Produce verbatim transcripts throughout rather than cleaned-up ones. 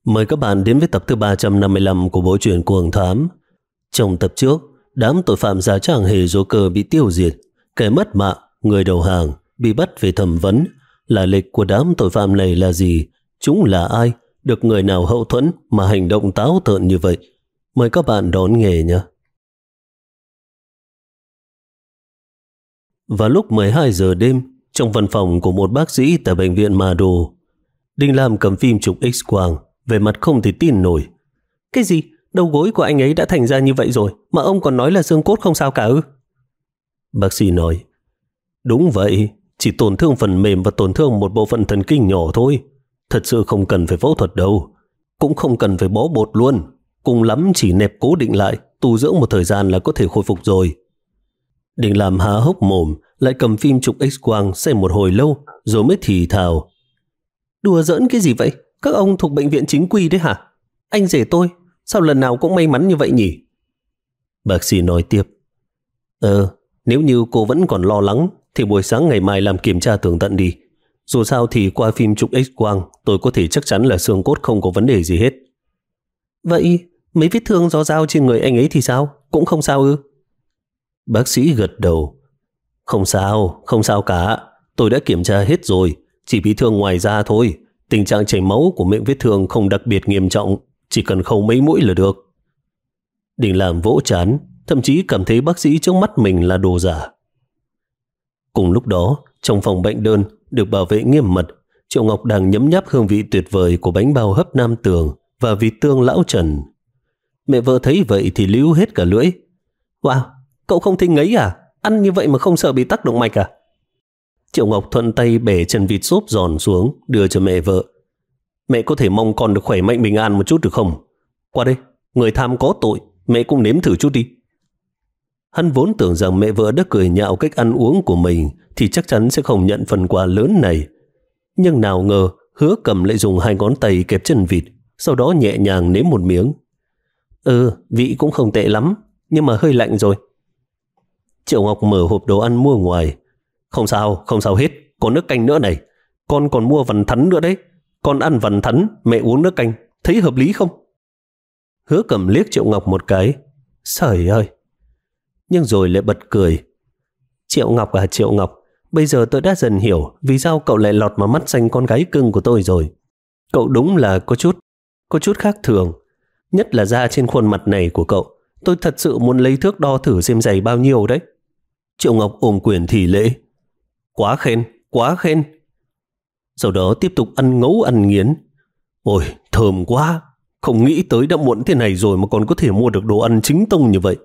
Mời các bạn đến với tập thứ ba trăm năm mươi lăm của bộ truyện Cuồng Thám. Trong tập trước, đám tội phạm giả trang hề dô cơ bị tiêu diệt, kẻ mất mạng, người đầu hàng bị bắt về thẩm vấn. Là lịch của đám tội phạm này là gì? Chúng là ai? Được người nào hậu thuẫn mà hành động táo tợn như vậy? Mời các bạn đón nghe nhé. Vào lúc mười hai giờ đêm, trong văn phòng của một bác sĩ tại bệnh viện Ma Đô, Đinh Lam cầm phim chụp X-quang, về mặt không thể tin nổi. Cái gì? Đầu gối của anh ấy đã thành ra như vậy rồi mà ông còn nói là xương cốt không sao cả ư? Bác sĩ nói, đúng vậy, chỉ tổn thương phần mềm và tổn thương một bộ phận thần kinh nhỏ thôi. Thật sự không cần phải phẫu thuật đâu, cũng không cần phải bó bột luôn. Cùng lắm chỉ nẹp cố định lại, tu dưỡng một thời gian là có thể khôi phục rồi. Đinh Lam há hốc mồm, lại cầm phim chụp X-quang xem một hồi lâu rồi mới thì thào. Đùa giỡn cái gì vậy? Các ông thuộc bệnh viện chính quy đấy hả? Anh rể tôi, sao lần nào cũng may mắn như vậy nhỉ? Bác sĩ nói tiếp. Ờ, nếu như cô vẫn còn lo lắng thì buổi sáng ngày mai làm kiểm tra tường tận đi. Dù sao thì qua phim chụp X-quang tôi có thể chắc chắn là xương cốt không có vấn đề gì hết. Vậy mấy vết thương do dao trên người anh ấy thì sao? Cũng không sao ư? Bác sĩ gật đầu. Không sao, không sao cả. Tôi đã kiểm tra hết rồi, chỉ bị thương ngoài da thôi. Tình trạng chảy máu của miệng vết thương không đặc biệt nghiêm trọng, chỉ cần khâu mấy mũi là được. Đình Làm vỗ trán, thậm chí cảm thấy bác sĩ trước mắt mình là đồ giả. Cùng lúc đó, trong phòng bệnh đơn được bảo vệ nghiêm mật, Triệu Ngọc đang nhấm nháp hương vị tuyệt vời của bánh bao hấp Nam Tường và vịt tương lão Trần. Mẹ vợ thấy vậy thì líu hết cả lưỡi. Wow, cậu không thích ngấy à? Ăn như vậy mà không sợ bị tắc động mạch à? Triệu Ngọc thuận tay bẻ chân vịt xốp giòn xuống, đưa cho mẹ vợ. Mẹ có thể mong con được khỏe mạnh bình an một chút được không? Qua đây, người tham có tội, mẹ cũng nếm thử chút đi. Hắn vốn tưởng rằng mẹ vợ đã cười nhạo cách ăn uống của mình thì chắc chắn sẽ không nhận phần quà lớn này. Nhưng nào ngờ Hứa Cầm lại dùng hai ngón tay kẹp chân vịt, sau đó nhẹ nhàng nếm một miếng. Ừ, vị cũng không tệ lắm, nhưng mà hơi lạnh rồi. Triệu Ngọc mở hộp đồ ăn mua ngoài. Không sao, không sao hết, còn nước canh nữa này. Con còn mua vằn thắn nữa đấy. Con ăn vằn thắn, mẹ uống nước canh, thấy hợp lý không? Hứa Cầm liếc Triệu Ngọc một cái. Trời ơi! Nhưng rồi lại bật cười. Triệu Ngọc à Triệu Ngọc, bây giờ tôi đã dần hiểu vì sao cậu lại lọt vào mắt xanh con gái cưng của tôi rồi. Cậu đúng là có chút, có chút khác thường. Nhất là da trên khuôn mặt này của cậu. Tôi thật sự muốn lấy thước đo thử xem dày bao nhiêu đấy. Triệu Ngọc ôm quyền thì lễ. Quá khen, quá khen. Sau đó tiếp tục ăn ngấu ăn nghiến. Ôi, thơm quá. Không nghĩ tới đã muộn thế này rồi mà còn có thể mua được đồ ăn chính tông như vậy.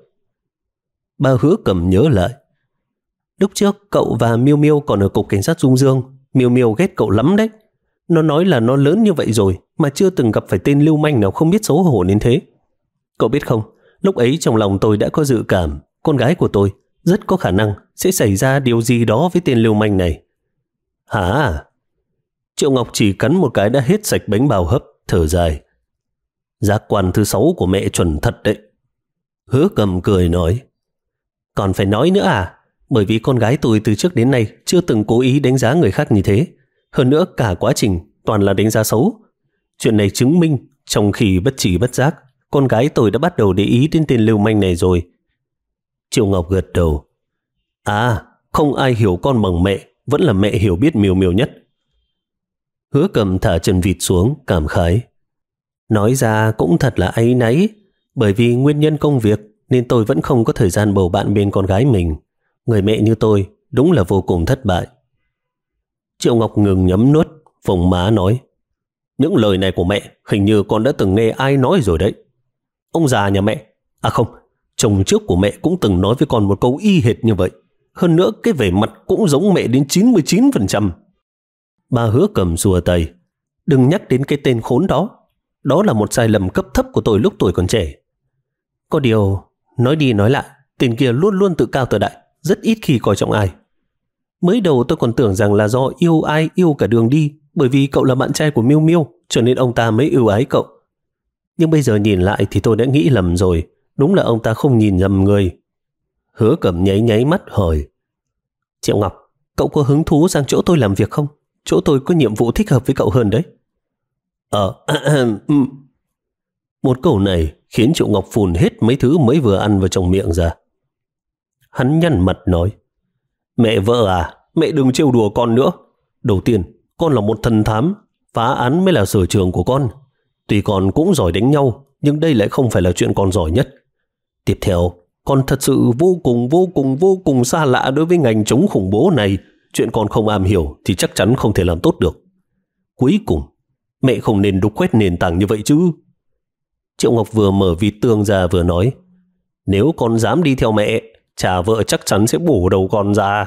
Bà Hứa Cầm nhớ lại. Lúc trước cậu và Miêu Miêu còn ở cục cảnh sát Dung Dương. Miêu Miêu ghét cậu lắm đấy. Nó nói là nó lớn như vậy rồi mà chưa từng gặp phải tên lưu manh nào không biết xấu hổ đến thế. Cậu biết không, lúc ấy trong lòng tôi đã có dự cảm con gái của tôi rất có khả năng sẽ xảy ra điều gì đó với tên lưu manh này. Hả? Triệu Ngọc chỉ cắn một cái đã hết sạch bánh bao hấp, thở dài. Giác quan thứ sáu của mẹ chuẩn thật đấy. Hứa Cầm cười nói. Còn phải nói nữa à? Bởi vì con gái tôi từ trước đến nay chưa từng cố ý đánh giá người khác như thế. Hơn nữa cả quá trình toàn là đánh giá xấu. Chuyện này chứng minh trong khi bất chỉ bất giác con gái tôi đã bắt đầu để ý đến tên lưu manh này rồi. Triệu Ngọc gật đầu. À, không ai hiểu con bằng mẹ, vẫn là mẹ hiểu biết Miêu Miêu nhất. Hứa Cầm thả chân vịt xuống, cảm khái. Nói ra cũng thật là áy náy, bởi vì nguyên nhân công việc nên tôi vẫn không có thời gian bầu bạn bên con gái mình. Người mẹ như tôi đúng là vô cùng thất bại. Triệu Ngọc ngừng nhấm nuốt, phồng má nói. Những lời này của mẹ hình như con đã từng nghe ai nói rồi đấy. Ông già nhà mẹ, à không, chồng trước của mẹ cũng từng nói với con một câu y hệt như vậy. Hơn nữa cái vẻ mặt cũng giống mẹ đến chín mươi chín phần trăm. Bà Hứa Cầm xua tay. Đừng nhắc đến cái tên khốn đó. Đó là một sai lầm cấp thấp của tôi lúc tuổi còn trẻ. Có điều, nói đi nói lại, tên kia luôn luôn tự cao tự đại, rất ít khi coi trọng ai. Mới đầu tôi còn tưởng rằng là do yêu ai yêu cả đường đi, bởi vì cậu là bạn trai của Miêu Miêu, cho nên ông ta mới ưu ái cậu. Nhưng bây giờ nhìn lại thì tôi đã nghĩ lầm rồi. Đúng là ông ta không nhìn nhầm người. Hứa Cầm nháy nháy mắt hỏi. Triệu Ngọc, cậu có hứng thú sang chỗ tôi làm việc không? Chỗ tôi có nhiệm vụ thích hợp với cậu hơn đấy. Ờ, một câu này khiến Triệu Ngọc phun hết mấy thứ mới vừa ăn vào trong miệng ra. Hắn nhăn mặt nói, mẹ vợ à, mẹ đừng trêu đùa con nữa. Đầu tiên, con là một thần thám, phá án mới là sở trường của con. Tuy con cũng giỏi đánh nhau, nhưng đây lại không phải là chuyện con giỏi nhất. Tiếp theo, con thật sự vô cùng vô cùng vô cùng xa lạ đối với ngành chống khủng bố này. Chuyện con không am hiểu thì chắc chắn không thể làm tốt được. Cuối cùng, mẹ không nên đục khoét nền tảng như vậy chứ. Triệu Ngọc vừa mở vít tương ra vừa nói, nếu con dám đi theo mẹ, cha vợ chắc chắn sẽ bổ đầu con ra.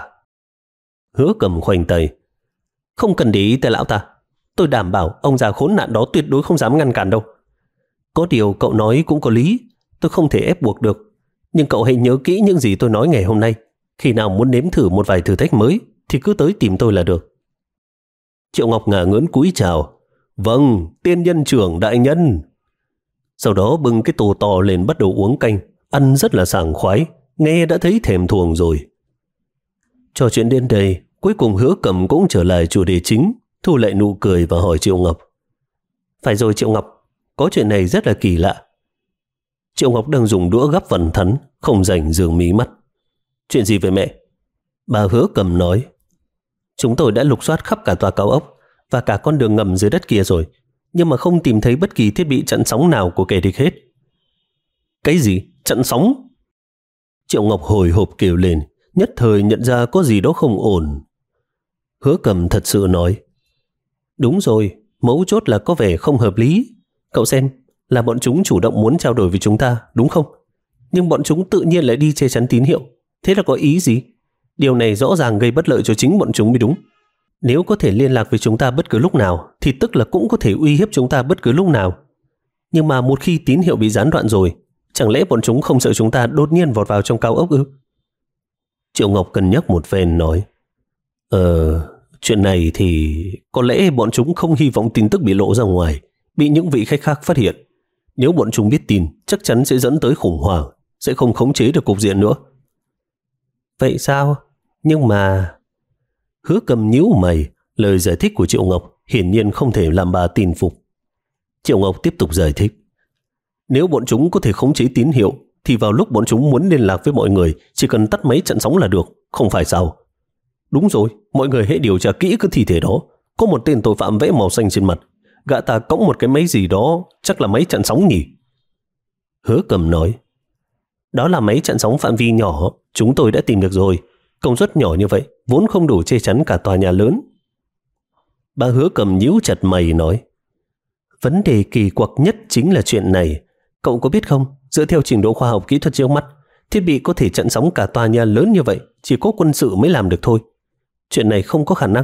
Hứa Cầm khoanh tay, không cần để ý tới lão ta. Tôi đảm bảo ông già khốn nạn đó tuyệt đối không dám ngăn cản đâu. Có điều cậu nói cũng có lý, tôi không thể ép buộc được. Nhưng cậu hãy nhớ kỹ những gì tôi nói ngày hôm nay. Khi nào muốn nếm thử một vài thử thách mới thì cứ tới tìm tôi là được. Triệu Ngọc ngả ngớn cúi chào. Vâng, tiên nhân trưởng đại nhân. Sau đó bưng cái tô to lên bắt đầu uống canh, ăn rất là sảng khoái, nghe đã thấy thèm thuồng rồi. Trò chuyện đến đây, cuối cùng Hứa Cầm cũng trở lại chủ đề chính, thu lại nụ cười và hỏi Triệu Ngọc. Phải rồi Triệu Ngọc, có chuyện này rất là kỳ lạ. Triệu Ngọc đang dùng đũa gắp vằn thắn, không rảnh rường mí mắt. Chuyện gì vậy mẹ? Bà Hứa Cầm nói, chúng tôi đã lục soát khắp cả tòa cao ốc và cả con đường ngầm dưới đất kia rồi, nhưng mà không tìm thấy bất kỳ thiết bị chặn sóng nào của kẻ địch hết. Cái gì? Chặn sóng? Triệu Ngọc hồi hộp kêu lên, nhất thời nhận ra có gì đó không ổn. Hứa Cầm thật sự nói, đúng rồi, mấu chốt là có vẻ không hợp lý. Cậu xem, là bọn chúng chủ động muốn trao đổi với chúng ta, đúng không? Nhưng bọn chúng tự nhiên lại đi che chắn tín hiệu. Thế là có ý gì? Điều này rõ ràng gây bất lợi cho chính bọn chúng mới đúng. Nếu có thể liên lạc với chúng ta bất cứ lúc nào, thì tức là cũng có thể uy hiếp chúng ta bất cứ lúc nào. Nhưng mà một khi tín hiệu bị gián đoạn rồi, chẳng lẽ bọn chúng không sợ chúng ta đột nhiên vọt vào trong cao ốc ư? Triệu Ngọc cân nhắc một phen nói, Ờ, chuyện này thì có lẽ bọn chúng không hy vọng tin tức bị lộ ra ngoài, bị những vị khách khác phát hiện. Nếu bọn chúng biết tin, chắc chắn sẽ dẫn tới khủng hoảng, sẽ không khống chế được cục diện nữa. Vậy sao? Nhưng mà... Hứa Cầm nhíu mày, lời giải thích của Triệu Ngọc hiển nhiên không thể làm bà tin phục. Triệu Ngọc tiếp tục giải thích. Nếu bọn chúng có thể khống chế tín hiệu, thì vào lúc bọn chúng muốn liên lạc với mọi người, chỉ cần tắt máy chặn sóng là được, không phải sao? Đúng rồi, mọi người hãy điều tra kỹ cái thi thể đó. Có một tên tội phạm vẽ màu xanh trên mặt. Gã ta cõng một cái máy gì đó, chắc là máy chặn sóng nhỉ? Hứa Cầm nói, đó là máy chặn sóng phạm vi nhỏ, chúng tôi đã tìm được rồi. Công suất nhỏ như vậy, vốn không đủ che chắn cả tòa nhà lớn. Bà Hứa Cầm nhíu chặt mày nói, vấn đề kỳ quặc nhất chính là chuyện này. Cậu có biết không, dựa theo trình độ khoa học kỹ thuật trước mắt, thiết bị có thể chặn sóng cả tòa nhà lớn như vậy chỉ có quân sự mới làm được thôi. Chuyện này không có khả năng.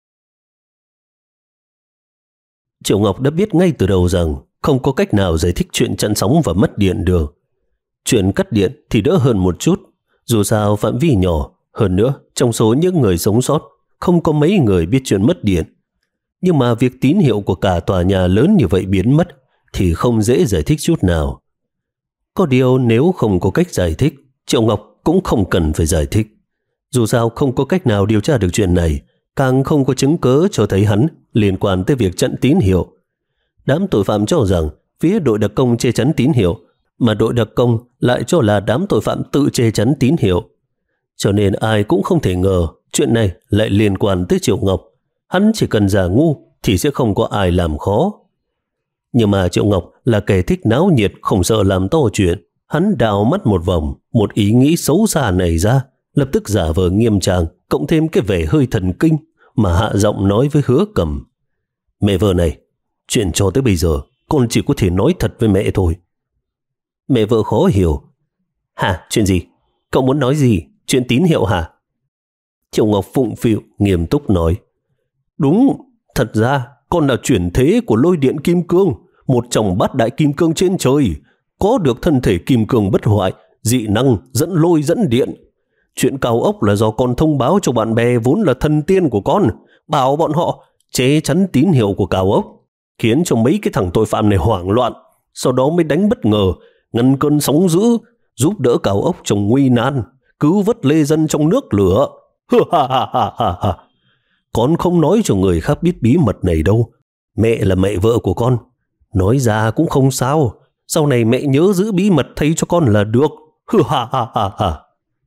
Triệu Ngọc đã biết ngay từ đầu rằng không có cách nào giải thích chuyện chặn sóng và mất điện được. Chuyện cắt điện thì đỡ hơn một chút, dù sao phạm vi nhỏ. Hơn nữa, trong số những người sống sót, không có mấy người biết chuyện mất điện. Nhưng mà việc tín hiệu của cả tòa nhà lớn như vậy biến mất thì không dễ giải thích chút nào. Có điều nếu không có cách giải thích, Triệu Ngọc cũng không cần phải giải thích. Dù sao không có cách nào điều tra được chuyện này, càng không có chứng cớ cho thấy hắn liên quan tới việc chặn tín hiệu. Đám tội phạm cho rằng phía đội đặc công che chắn tín hiệu, mà đội đặc công lại cho là đám tội phạm tự che chắn tín hiệu. Cho nên ai cũng không thể ngờ chuyện này lại liên quan tới Triệu Ngọc. Hắn chỉ cần giả ngu thì sẽ không có ai làm khó. Nhưng mà Triệu Ngọc là kẻ thích náo nhiệt, không sợ làm to chuyện. Hắn đào mắt một vòng, một ý nghĩ xấu xa này ra, lập tức giả vờ nghiêm trang, cộng thêm cái vẻ hơi thần kinh mà hạ giọng nói với Hứa Cầm. Mẹ vợ này, chuyện cho tới bây giờ con chỉ có thể nói thật với mẹ thôi. Mẹ vợ khó hiểu. Hả, chuyện gì? Cậu muốn nói gì? Chuyện tín hiệu hả? Triệu Ngọc phụng phịu nghiêm túc nói. Đúng, thật ra con là chuyển thế của lôi điện kim cương, một trong bát đại kim cương trên trời, có được thân thể kim cương bất hoại, dị năng dẫn lôi dẫn điện. Chuyện cao ốc là do con thông báo cho bạn bè vốn là thần tiên của con, bảo bọn họ che chắn tín hiệu của cao ốc, khiến cho mấy cái thằng tội phạm này hoảng loạn, sau đó mới đánh bất ngờ, ngăn cơn sóng dữ, giúp đỡ cao ốc trong nguy nan, cứu vớt lê dân trong nước lửa. Con không nói cho người khác biết bí mật này đâu, Mẹ là mẹ vợ của con, nói ra cũng không sao. Sau này mẹ nhớ giữ bí mật thay cho con là được. Hừ ha ha ha ha.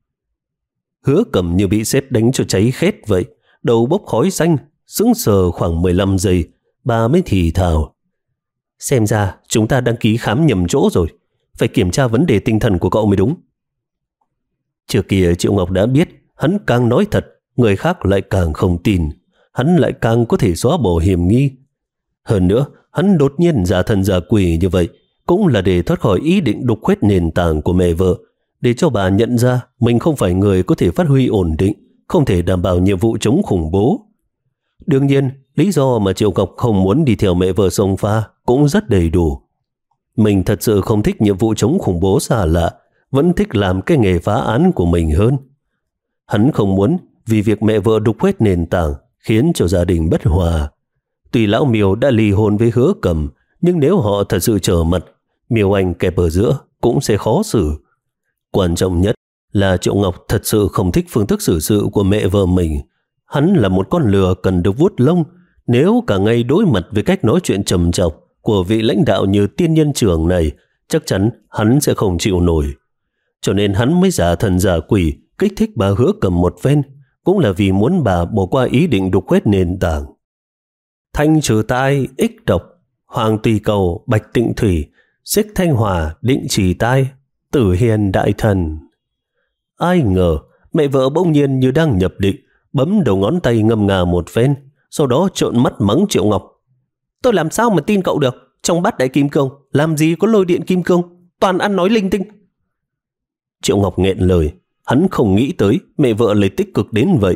Hứa Cầm như bị sét đánh cho cháy khét vậy, đầu bốc khói xanh, sững sờ khoảng mười lăm giây, bà mới thì thào. Xem ra chúng ta đăng ký khám nhầm chỗ rồi, phải kiểm tra vấn đề tinh thần của cậu mới đúng. Trước kia Triệu Ngọc đã biết, hắn càng nói thật, người khác lại càng không tin, hắn lại càng có thể xóa bỏ hiểm nghi. Hơn nữa, hắn đột nhiên giả thần giả quỷ như vậy, cũng là để thoát khỏi ý định đục khoét nền tảng của mẹ vợ, để cho bà nhận ra mình không phải người có thể phát huy ổn định, không thể đảm bảo nhiệm vụ chống khủng bố. Đương nhiên, lý do mà Triệu Ngọc không muốn đi theo mẹ vợ xông pha cũng rất đầy đủ. Mình thật sự không thích nhiệm vụ chống khủng bố xa lạ, vẫn thích làm cái nghề phá án của mình hơn. Hắn không muốn vì việc mẹ vợ đục khoét nền tảng khiến cho gia đình bất hòa. Tuy lão Miêu đã ly hôn với Hứa Cầm, nhưng nếu họ thật sự trở mặt, Miêu Anh kẹp ở giữa cũng sẽ khó xử. Quan trọng nhất là Triệu Ngọc thật sự không thích phương thức xử sự của mẹ vợ mình. Hắn là một con lừa cần được vuốt lông, nếu cả ngày đối mặt với cách nói chuyện trầm trọng của vị lãnh đạo như tiên nhân trưởng này, chắc chắn hắn sẽ không chịu nổi. Cho nên hắn mới giả thần giả quỷ kích thích bà Hứa Cầm một phen, cũng là vì muốn bà bỏ qua ý định đục khoét nền tảng. Thanh trừ tai, ích độc, hoàng tùy cầu, bạch tịnh thủy, xích thanh hòa, định trì tai, tử hiền đại thần. Ai ngờ mẹ vợ bỗng nhiên như đang nhập định, bấm đầu ngón tay ngâm ngà một phen, sau đó trợn mắt mắng Triệu Ngọc. Tôi làm sao mà tin cậu được? Trong bát đại kim cương làm gì có lôi điện kim cương, toàn ăn nói linh tinh. Triệu Ngọc nghẹn lời, hắn không nghĩ tới mẹ vợ lại tích cực đến vậy.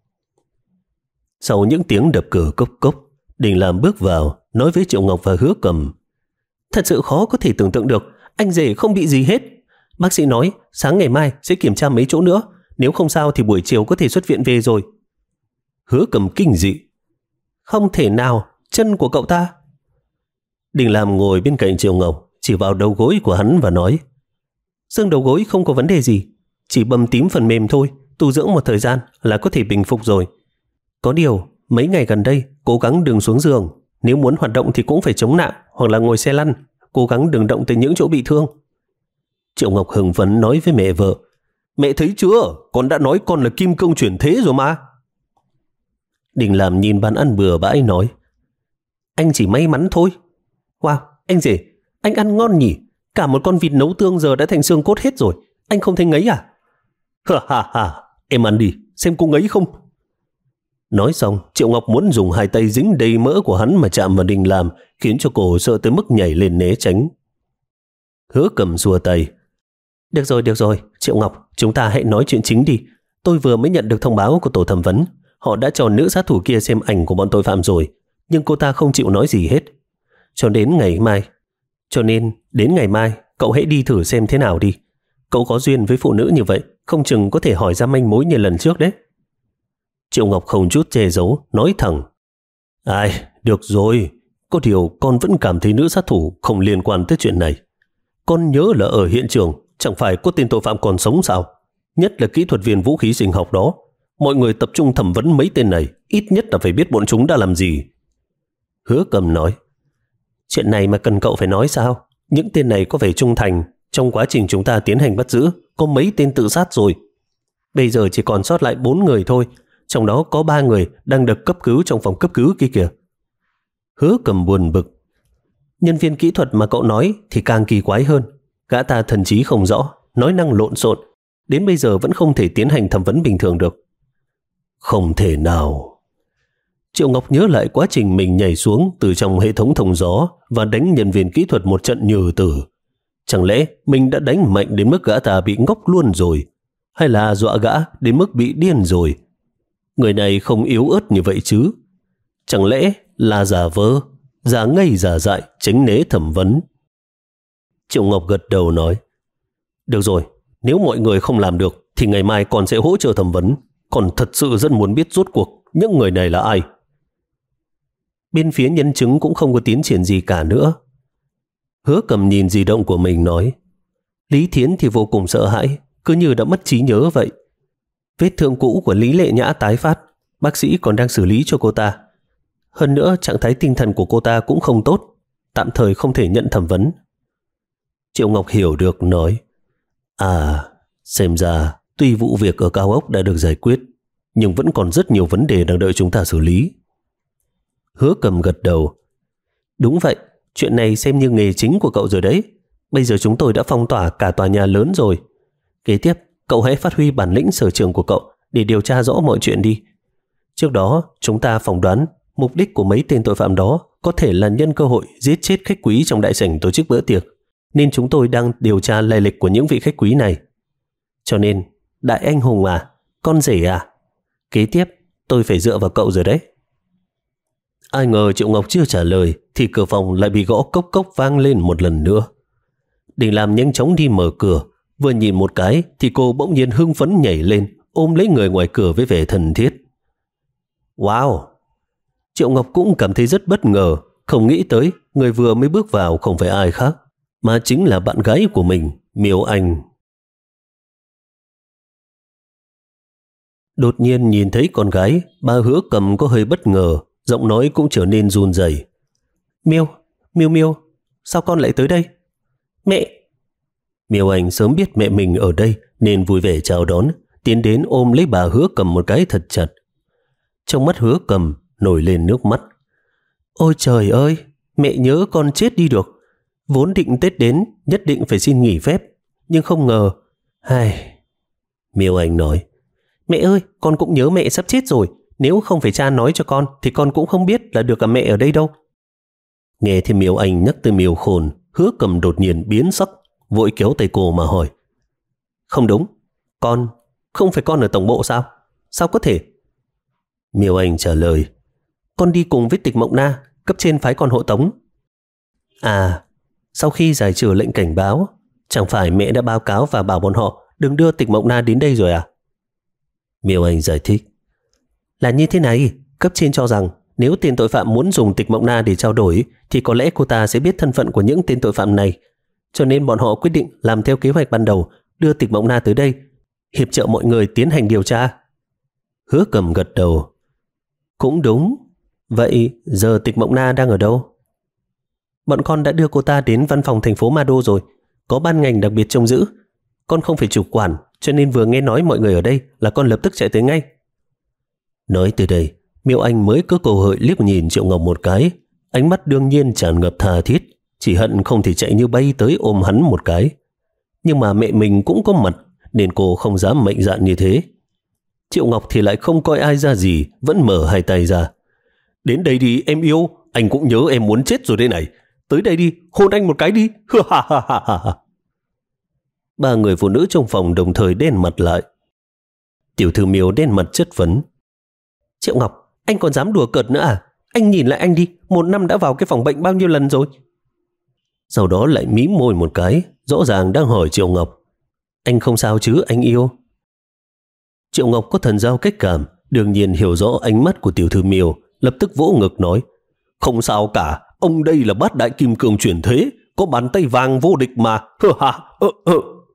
Sau những tiếng đập cửa cốc cốc, Đình Lam bước vào, nói với Triệu Ngọc và Hứa Cầm. Thật sự khó có thể tưởng tượng được, anh rể không bị gì hết. Bác sĩ nói sáng ngày mai sẽ kiểm tra mấy chỗ nữa, nếu không sao thì buổi chiều có thể xuất viện về rồi. Hứa Cầm kinh dị. Không thể nào, chân của cậu ta. Đình Lam ngồi bên cạnh Triệu Ngọc, chỉ vào đầu gối của hắn và nói. Xương đầu gối không có vấn đề gì, chỉ bầm tím phần mềm thôi, tu dưỡng một thời gian là có thể bình phục rồi. Có điều, mấy ngày gần đây cố gắng đừng xuống giường, nếu muốn hoạt động thì cũng phải chống nặng hoặc là ngồi xe lăn, cố gắng đừng động tới những chỗ bị thương. Triệu Ngọc hưng phấn nói với mẹ vợ. Mẹ thấy chưa, con đã nói con là kim cương chuyển thế rồi mà. Đình Lam nhìn bàn ăn bừa bãi nói. Anh chỉ may mắn thôi. Wow, anh rể, anh ăn ngon nhỉ, cả một con vịt nấu tương giờ đã thành xương cốt hết rồi, anh không thấy ngấy à? Ha ha ha, em ăn đi, xem cô ngấy không. Nói xong, Triệu Ngọc muốn dùng hai tay dính đầy mỡ của hắn mà chạm vào Đình Lam, khiến cho cô sợ tới mức nhảy lên né tránh. Hứa Cầm xua tay. Được rồi, được rồi, Triệu Ngọc, chúng ta hãy nói chuyện chính đi. Tôi vừa mới nhận được thông báo của tổ thẩm vấn. Họ đã cho nữ sát thủ kia xem ảnh của bọn tội phạm rồi, nhưng cô ta không chịu nói gì hết. Cho đến ngày mai, cho nên đến ngày mai, cậu hãy đi thử xem thế nào đi. Cậu có duyên với phụ nữ như vậy, không chừng có thể hỏi ra manh mối như lần trước đấy. Triệu Ngọc không chút che giấu, nói thẳng. Ai, được rồi, có điều con vẫn cảm thấy nữ sát thủ không liên quan tới chuyện này. Con nhớ là ở hiện trường chẳng phải có tên tội phạm còn sống sao? Nhất là kỹ thuật viên vũ khí sinh học đó. Mọi người tập trung thẩm vấn mấy tên này, ít nhất là phải biết bọn chúng đã làm gì. Hứa Cầm nói. Chuyện này mà cần cậu phải nói sao? Những tên này có vẻ trung thành. Trong quá trình chúng ta tiến hành bắt giữ, có mấy tên tự sát rồi. Bây giờ chỉ còn sót lại bốn người thôi, trong đó có ba người đang được cấp cứu trong phòng cấp cứu kia kìa. Hứa Cầm buồn bực. Nhân viên kỹ thuật mà cậu nói thì càng kỳ quái hơn. Gã ta thần trí không rõ, nói năng lộn xộn, đến bây giờ vẫn không thể tiến hành thẩm vấn bình thường được. Không thể nào. Triệu Ngọc nhớ lại quá trình mình nhảy xuống từ trong hệ thống thông gió và đánh nhân viên kỹ thuật một trận nhừ tử. Chẳng lẽ mình đã đánh mạnh đến mức gã ta bị ngốc luôn rồi, hay là dọa gã đến mức bị điên rồi? Người này không yếu ớt như vậy chứ. Chẳng lẽ là giả vờ, giả ngây giả dại, tránh né thẩm vấn? Triệu Ngọc gật đầu nói. Được rồi, nếu mọi người không làm được thì ngày mai con sẽ hỗ trợ thẩm vấn. Còn thật sự rất muốn biết rốt cuộc những người này là ai. Bên phía nhân chứng cũng không có tiến triển gì cả nữa. Hứa Cầm nhìn di động của mình nói. Lý Thiến thì vô cùng sợ hãi, cứ như đã mất trí nhớ vậy. Vết thương cũ của Lý Lệ Nhã tái phát, bác sĩ còn đang xử lý cho cô ta. Hơn nữa trạng thái tinh thần của cô ta cũng không tốt, tạm thời không thể nhận thẩm vấn. Triệu Ngọc hiểu được nói, à, xem ra tuy vụ việc ở cao ốc đã được giải quyết, nhưng vẫn còn rất nhiều vấn đề đang đợi chúng ta xử lý. Hứa Cầm gật đầu. Đúng vậy, chuyện này xem như nghề chính của cậu rồi đấy. Bây giờ chúng tôi đã phong tỏa cả tòa nhà lớn rồi. Kế tiếp, cậu hãy phát huy bản lĩnh sở trường của cậu để điều tra rõ mọi chuyện đi. Trước đó, chúng ta phỏng đoán mục đích của mấy tên tội phạm đó có thể là nhân cơ hội giết chết khách quý trong đại sảnh tổ chức bữa tiệc, nên chúng tôi đang điều tra lai lịch của những vị khách quý này. Cho nên, đại anh hùng à, con rể à, kế tiếp tôi phải dựa vào cậu rồi đấy. Ai ngờ Triệu Ngọc chưa trả lời thì cửa phòng lại bị gõ cốc cốc vang lên một lần nữa. Đình Lam nhanh chóng đi mở cửa, vừa nhìn một cái thì cô bỗng nhiên hưng phấn nhảy lên, ôm lấy người ngoài cửa với vẻ thân thiết. Wow! Triệu Ngọc cũng cảm thấy rất bất ngờ, không nghĩ tới người vừa mới bước vào không phải ai khác, mà chính là bạn gái của mình, Miêu Anh. Đột nhiên nhìn thấy con gái, bà Hứa Cầm có hơi bất ngờ, giọng nói cũng trở nên run rẩy. Miêu, Miêu Miêu, sao con lại tới đây? Mẹ! Miêu Anh sớm biết mẹ mình ở đây nên vui vẻ chào đón, tiến đến ôm lấy bà Hứa Cầm một cái thật chặt. Trong mắt Hứa Cầm nổi lên nước mắt. Ôi trời ơi, mẹ nhớ con chết đi được. Vốn định Tết đến nhất định phải xin nghỉ phép, nhưng không ngờ. Ai... Miêu Anh nói, mẹ ơi, con cũng nhớ mẹ sắp chết rồi. Nếu không phải cha nói cho con thì con cũng không biết là được cả mẹ ở đây đâu. Nghe thì Miêu Anh nhắc tới Miêu Khôn, Hứa Cầm đột nhiên biến sắc, vội kéo tay cô mà hỏi. Không đúng, con, không phải con ở tổng bộ sao? Sao có thể? Miêu Anh trả lời, con đi cùng với Tịch Mộng Na, cấp trên phái con hộ tống. À, sau khi giải trừ lệnh cảnh báo, chẳng phải mẹ đã báo cáo và bảo bọn họ đừng đưa Tịch Mộng Na đến đây rồi à? Miêu Anh giải thích, là như thế này, cấp trên cho rằng nếu tên tội phạm muốn dùng Tịch Mộng Na để trao đổi thì có lẽ cô ta sẽ biết thân phận của những tên tội phạm này, cho nên bọn họ quyết định làm theo kế hoạch ban đầu, đưa Tịch Mộng Na tới đây, hiệp trợ mọi người tiến hành điều tra. Hứa Cầm gật đầu. Cũng đúng. Vậy giờ Tịch Mộng Na đang ở đâu? Bọn con đã đưa cô ta đến văn phòng thành phố Ma Đô rồi, có ban ngành đặc biệt trông giữ. Con không phải chủ quản, cho nên vừa nghe nói mọi người ở đây là con lập tức chạy tới ngay. Nói từ đây, Miêu Anh mới có cơ hội liếc nhìn Triệu Ngọc một cái, ánh mắt đương nhiên tràn ngập tha thiết, chỉ hận không thể chạy như bay tới ôm hắn một cái. Nhưng mà mẹ mình cũng có mặt, nên cô không dám mạnh dạn như thế. Triệu Ngọc thì lại không coi ai ra gì, vẫn mở hai tay ra. Đến đây đi em yêu, anh cũng nhớ em muốn chết rồi đây này. Tới đây đi, hôn anh một cái đi. Ba người phụ nữ trong phòng đồng thời đen mặt lại. Tiểu thư Miêu đen mặt chất vấn. Triệu Ngọc, anh còn dám đùa cợt nữa à? Anh nhìn lại anh đi, một năm đã vào cái phòng bệnh bao nhiêu lần rồi? Sau đó lại mím môi một cái, rõ ràng đang hỏi Triệu Ngọc. Anh không sao chứ anh yêu? Triệu Ngọc có thần giao cách cảm, đương nhiên hiểu rõ ánh mắt của tiểu thư Miêu, lập tức vỗ ngực nói. Không sao cả, ông đây là bát đại kim cương chuyển thế, có bàn tay vàng vô địch mà. ờ, ờ.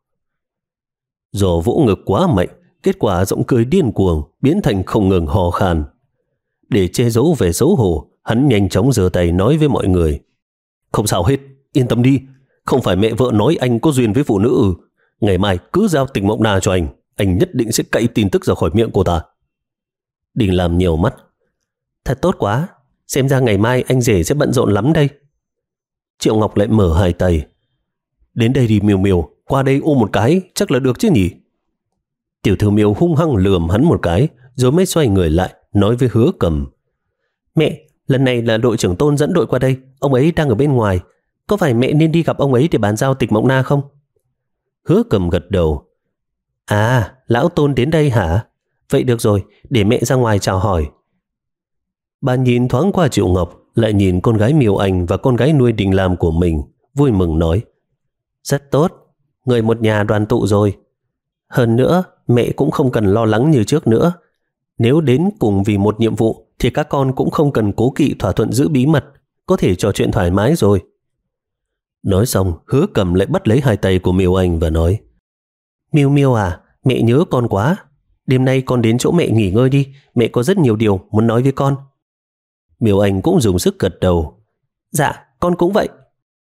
Do vỗ ngực quá mạnh, kết quả giọng cười điên cuồng biến thành không ngừng hò khan. Để che giấu vẻ xấu hổ, hắn nhanh chóng giơ tay nói với mọi người. Không sao hết, yên tâm đi, không phải mẹ vợ nói anh có duyên với phụ nữ ư? Ngày mai cứ giao Tịch Mộng Na cho anh, anh nhất định sẽ cậy tin tức ra khỏi miệng cô ta. Đình làm nhiều mắt. Thật tốt quá, xem ra ngày mai anh rể sẽ bận rộn lắm đây. Triệu Ngọc lại mở hai tay. Đến đây đi Miêu Miêu, qua đây ôm một cái, chắc là được chứ nhỉ? Tiểu thư Miêu hung hăng lườm hắn một cái, rồi mới xoay người lại, nói với Hứa Cầm. Mẹ, lần này là đội trưởng Tôn dẫn đội qua đây, ông ấy đang ở bên ngoài. Có phải mẹ nên đi gặp ông ấy để bàn giao Tịch Mộng Na không? Hứa Cầm gật đầu. À, lão Tôn đến đây hả? Vậy được rồi, để mẹ ra ngoài chào hỏi. Bà nhìn thoáng qua Triệu Ngọc, lại nhìn con gái Miêu Anh và con gái nuôi Đình Lam của mình, vui mừng nói. Rất tốt, người một nhà đoàn tụ rồi. Hơn nữa, mẹ cũng không cần lo lắng như trước nữa. Nếu đến cùng vì một nhiệm vụ thì các con cũng không cần cố kỵ thỏa thuận giữ bí mật, có thể trò chuyện thoải mái rồi. Nói xong, Hứa Cầm lại bắt lấy hai tay của Miêu Anh và nói. Miêu Miêu à, mẹ nhớ con quá. Đêm nay con đến chỗ mẹ nghỉ ngơi đi, mẹ có rất nhiều điều muốn nói với con. Miêu Anh cũng dùng sức gật đầu. Dạ, con cũng vậy.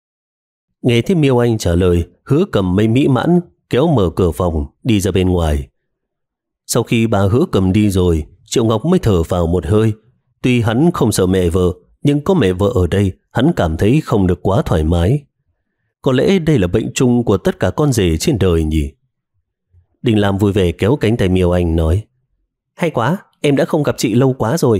Nghe thấy Miêu Anh trả lời, Hứa Cầm mới mỹ mãn kéo mở cửa phòng đi ra bên ngoài. Sau khi bà Hứa Cầm đi rồi, Triệu Ngọc mới thở vào một hơi. Tuy hắn không sợ mẹ vợ, nhưng có mẹ vợ ở đây, hắn cảm thấy không được quá thoải mái. Có lẽ đây là bệnh chung của tất cả con rể trên đời nhỉ. Đình Lam vui vẻ kéo cánh tay Miêu Anh nói, hay quá, em đã không gặp chị lâu quá rồi.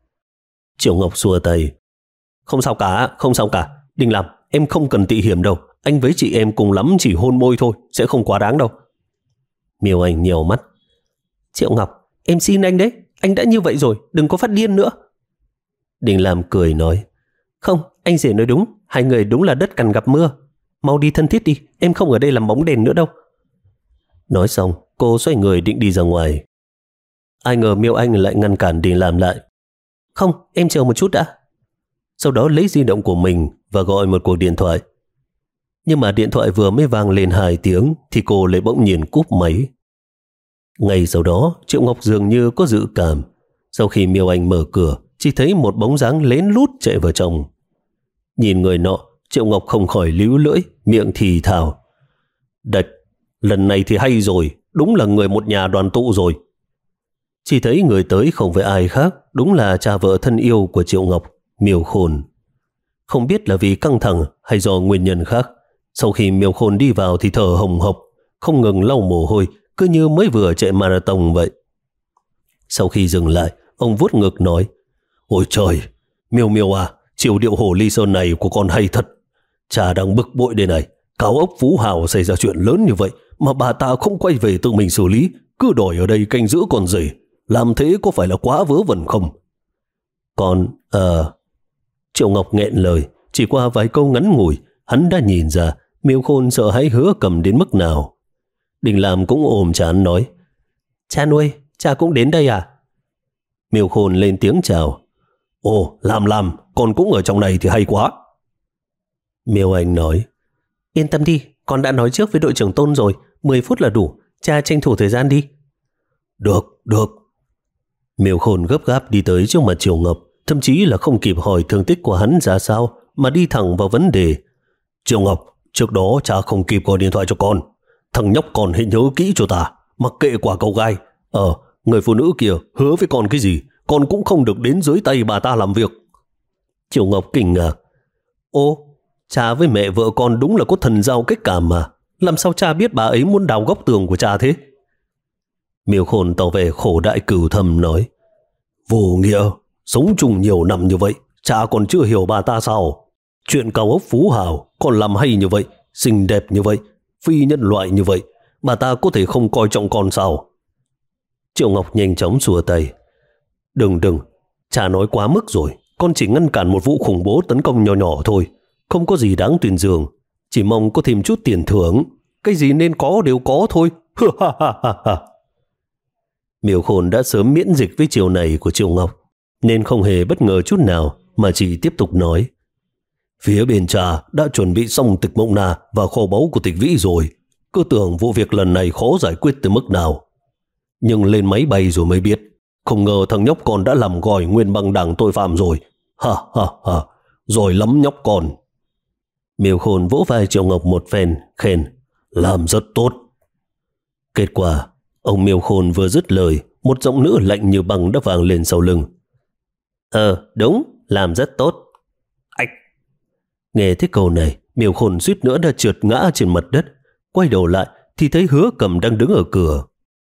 Triệu Ngọc xua tay, không sao cả, không sao cả. Đình Lam, em không cần tị hiểm đâu. Anh với chị em cùng lắm chỉ hôn môi thôi, sẽ không quá đáng đâu. Miêu Anh nhiều mắt, Triệu Ngọc, em xin anh đấy, anh đã như vậy rồi, đừng có phát điên nữa. Đình Lam cười nói, không, anh rể nói đúng, hai người đúng là đất cằn gặp mưa. Mau đi thân thiết đi, em không ở đây làm bóng đèn nữa đâu. Nói xong, cô xoay người định đi ra ngoài. Ai ngờ Miêu Anh lại ngăn cản Đình Lam lại. Không, em chờ một chút đã. Sau đó lấy di động của mình và gọi một cuộc điện thoại. Nhưng mà điện thoại vừa mới vang lên hai tiếng thì cô lại bỗng nhiên cúp máy. Ngay sau đó, Triệu Ngọc dường như có dự cảm. Sau khi Miêu Anh mở cửa, chỉ thấy một bóng dáng lén lút chạy vào trong. Nhìn người nọ, Triệu Ngọc không khỏi líu lưỡi, miệng thì thào, đạch, lần này thì hay rồi, đúng là người một nhà đoàn tụ rồi. Chỉ thấy người tới không phải ai khác, đúng là cha vợ thân yêu của Triệu Ngọc, Miêu Khôn. Không biết là vì căng thẳng hay do nguyên nhân khác, sau khi Miêu Khôn đi vào thì thở hồng hộc, không ngừng lau mồ hôi, cứ như mới vừa chạy marathon vậy. Sau khi dừng lại, ông vuốt ngực nói, ôi trời, Miêu Miêu à, chiều điệu hồ ly sơn này của con hay thật. Cha đang bực bội đây này, cao ốc Phú Hào xảy ra chuyện lớn như vậy mà bà ta không quay về tự mình xử lý, cứ đòi ở đây canh giữ con rể. Làm thế có phải là quá vớ vẩn không? Còn, ờ... À... Triệu Ngọc nghẹn lời, chỉ qua vài câu ngắn ngủi, hắn đã nhìn ra Miêu Khôn sợ hãi Hứa Cầm đến mức nào. Đình Lam cũng ôm chán nói, cha nuôi, cha cũng đến đây à? Miêu Khôn lên tiếng chào. Ồ, Lam Lam, con cũng ở trong này thì hay quá. Miêu Anh nói, yên tâm đi, con đã nói trước với đội trưởng Tôn rồi, mười phút là đủ, cha tranh thủ thời gian đi. Được, được. Miêu Khôn gấp gáp đi tới trước mặt Triệu Ngọc, thậm chí là không kịp hỏi thương tích của hắn ra sao, mà đi thẳng vào vấn đề. Triệu Ngọc, trước đó cha không kịp gọi điện thoại cho con. Thằng nhóc con hãy nhớ kỹ cho ta, mặc kệ quả cầu gai. Ờ, người phụ nữ kia hứa với con cái gì, con cũng không được đến dưới tay bà ta làm việc. Triệu Ngọc kinh ngạc. Ô, cha với mẹ vợ con đúng là có thần giao cách cảm mà. Làm sao cha biết bà ấy muốn đào góc tường của cha thế? Miêu Khôn tỏ vẻ khổ đại cửu thầm nói, vô nghĩa, sống chung nhiều năm như vậy, cha còn chưa hiểu bà ta sao? Chuyện cao ốc Phú Hào còn làm hay như vậy, xinh đẹp như vậy, phi nhân loại như vậy, bà ta có thể không coi trọng con sao? Triệu Ngọc nhanh chóng xua tay. Đừng đừng, cha nói quá mức rồi, con chỉ ngăn cản một vụ khủng bố tấn công nhỏ nhỏ thôi, không có gì đáng tuyên dương, chỉ mong có thêm chút tiền thưởng, cái gì nên có đều có thôi. Miêu Khôn đã sớm miễn dịch với chiều này của Triệu Ngọc, nên không hề bất ngờ chút nào, mà chỉ tiếp tục nói. Phía bên cha đã chuẩn bị xong tịch Mộng Na và kho báu của tịch Vĩ rồi, cứ tưởng vụ việc lần này khó giải quyết tới mức nào. Nhưng lên máy bay rồi mới biết, không ngờ thằng nhóc con đã làm gỏi nguyên băng đảng tội phạm rồi. Ha ha ha, rồi lắm nhóc con. Miêu Khôn vỗ vai Triệu Ngọc một phen, khen, làm rất tốt. Kết quả, ông Miêu Khôn vừa dứt lời, một giọng nữ lạnh như băng đã vang lên sau lưng. Ờ, đúng, làm rất tốt. Ách! Nghe thấy câu này, Miêu Khôn suýt nữa đã trượt ngã trên mặt đất. Quay đầu lại thì thấy Hứa Cầm đang đứng ở cửa.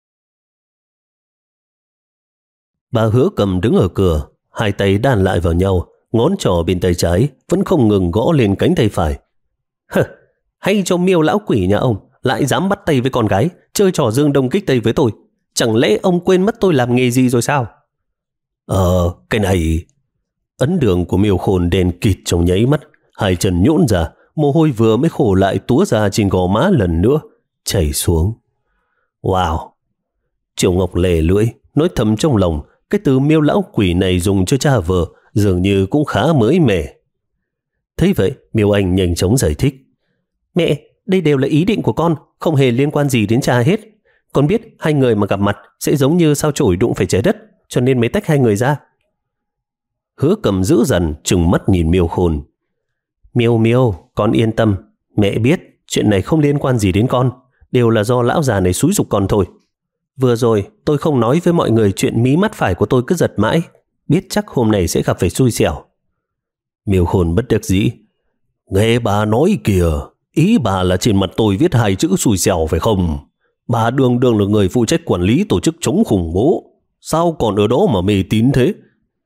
Bà Hứa Cầm đứng ở cửa, hai tay đan lại vào nhau, ngón trỏ bên tay trái vẫn không ngừng gõ lên cánh tay phải. Hừ, hay cho Miêu lão quỷ nhà ông lại dám bắt tay với con gái, chơi trò dương đông kích tây với tôi. Chẳng lẽ ông quên mất tôi làm nghề gì rồi sao? Ờ, cái này... Ấn đường của Miêu Khôn đen kịt trong nháy mắt, hai chân nhũn ra, mồ hôi vừa mới khổ lại túa ra trên gò má lần nữa, chảy xuống. Wow! Triệu Ngọc lè lưỡi, nói thầm trong lòng, cái từ Miêu lão quỷ này dùng cho cha vợ dường như cũng khá mới mẻ. Thấy vậy, Miêu Anh nhanh chóng giải thích. Mẹ, đây đều là ý định của con, không hề liên quan gì đến cha hết. Con biết hai người mà gặp mặt sẽ giống như sao chổi đụng phải trái đất, cho nên mới tách hai người ra. Hứa Cầm dữ dằn trừng mắt nhìn Miêu Khôn. Miêu Miêu, con yên tâm, mẹ biết chuyện này không liên quan gì đến con, đều là do lão già này xúi giục con thôi. Vừa rồi tôi không nói với mọi người chuyện mí mắt phải của tôi cứ giật mãi, biết chắc hôm nay sẽ gặp phải xui xẻo. Miêu Khôn bất đắc dĩ. Nghe bà nói kìa, ý bà là trên mặt tôi viết hai chữ xui xẻo phải không? Bà đường đường là người phụ trách quản lý tổ chức chống khủng bố, sao còn ở đó mà mê tín thế?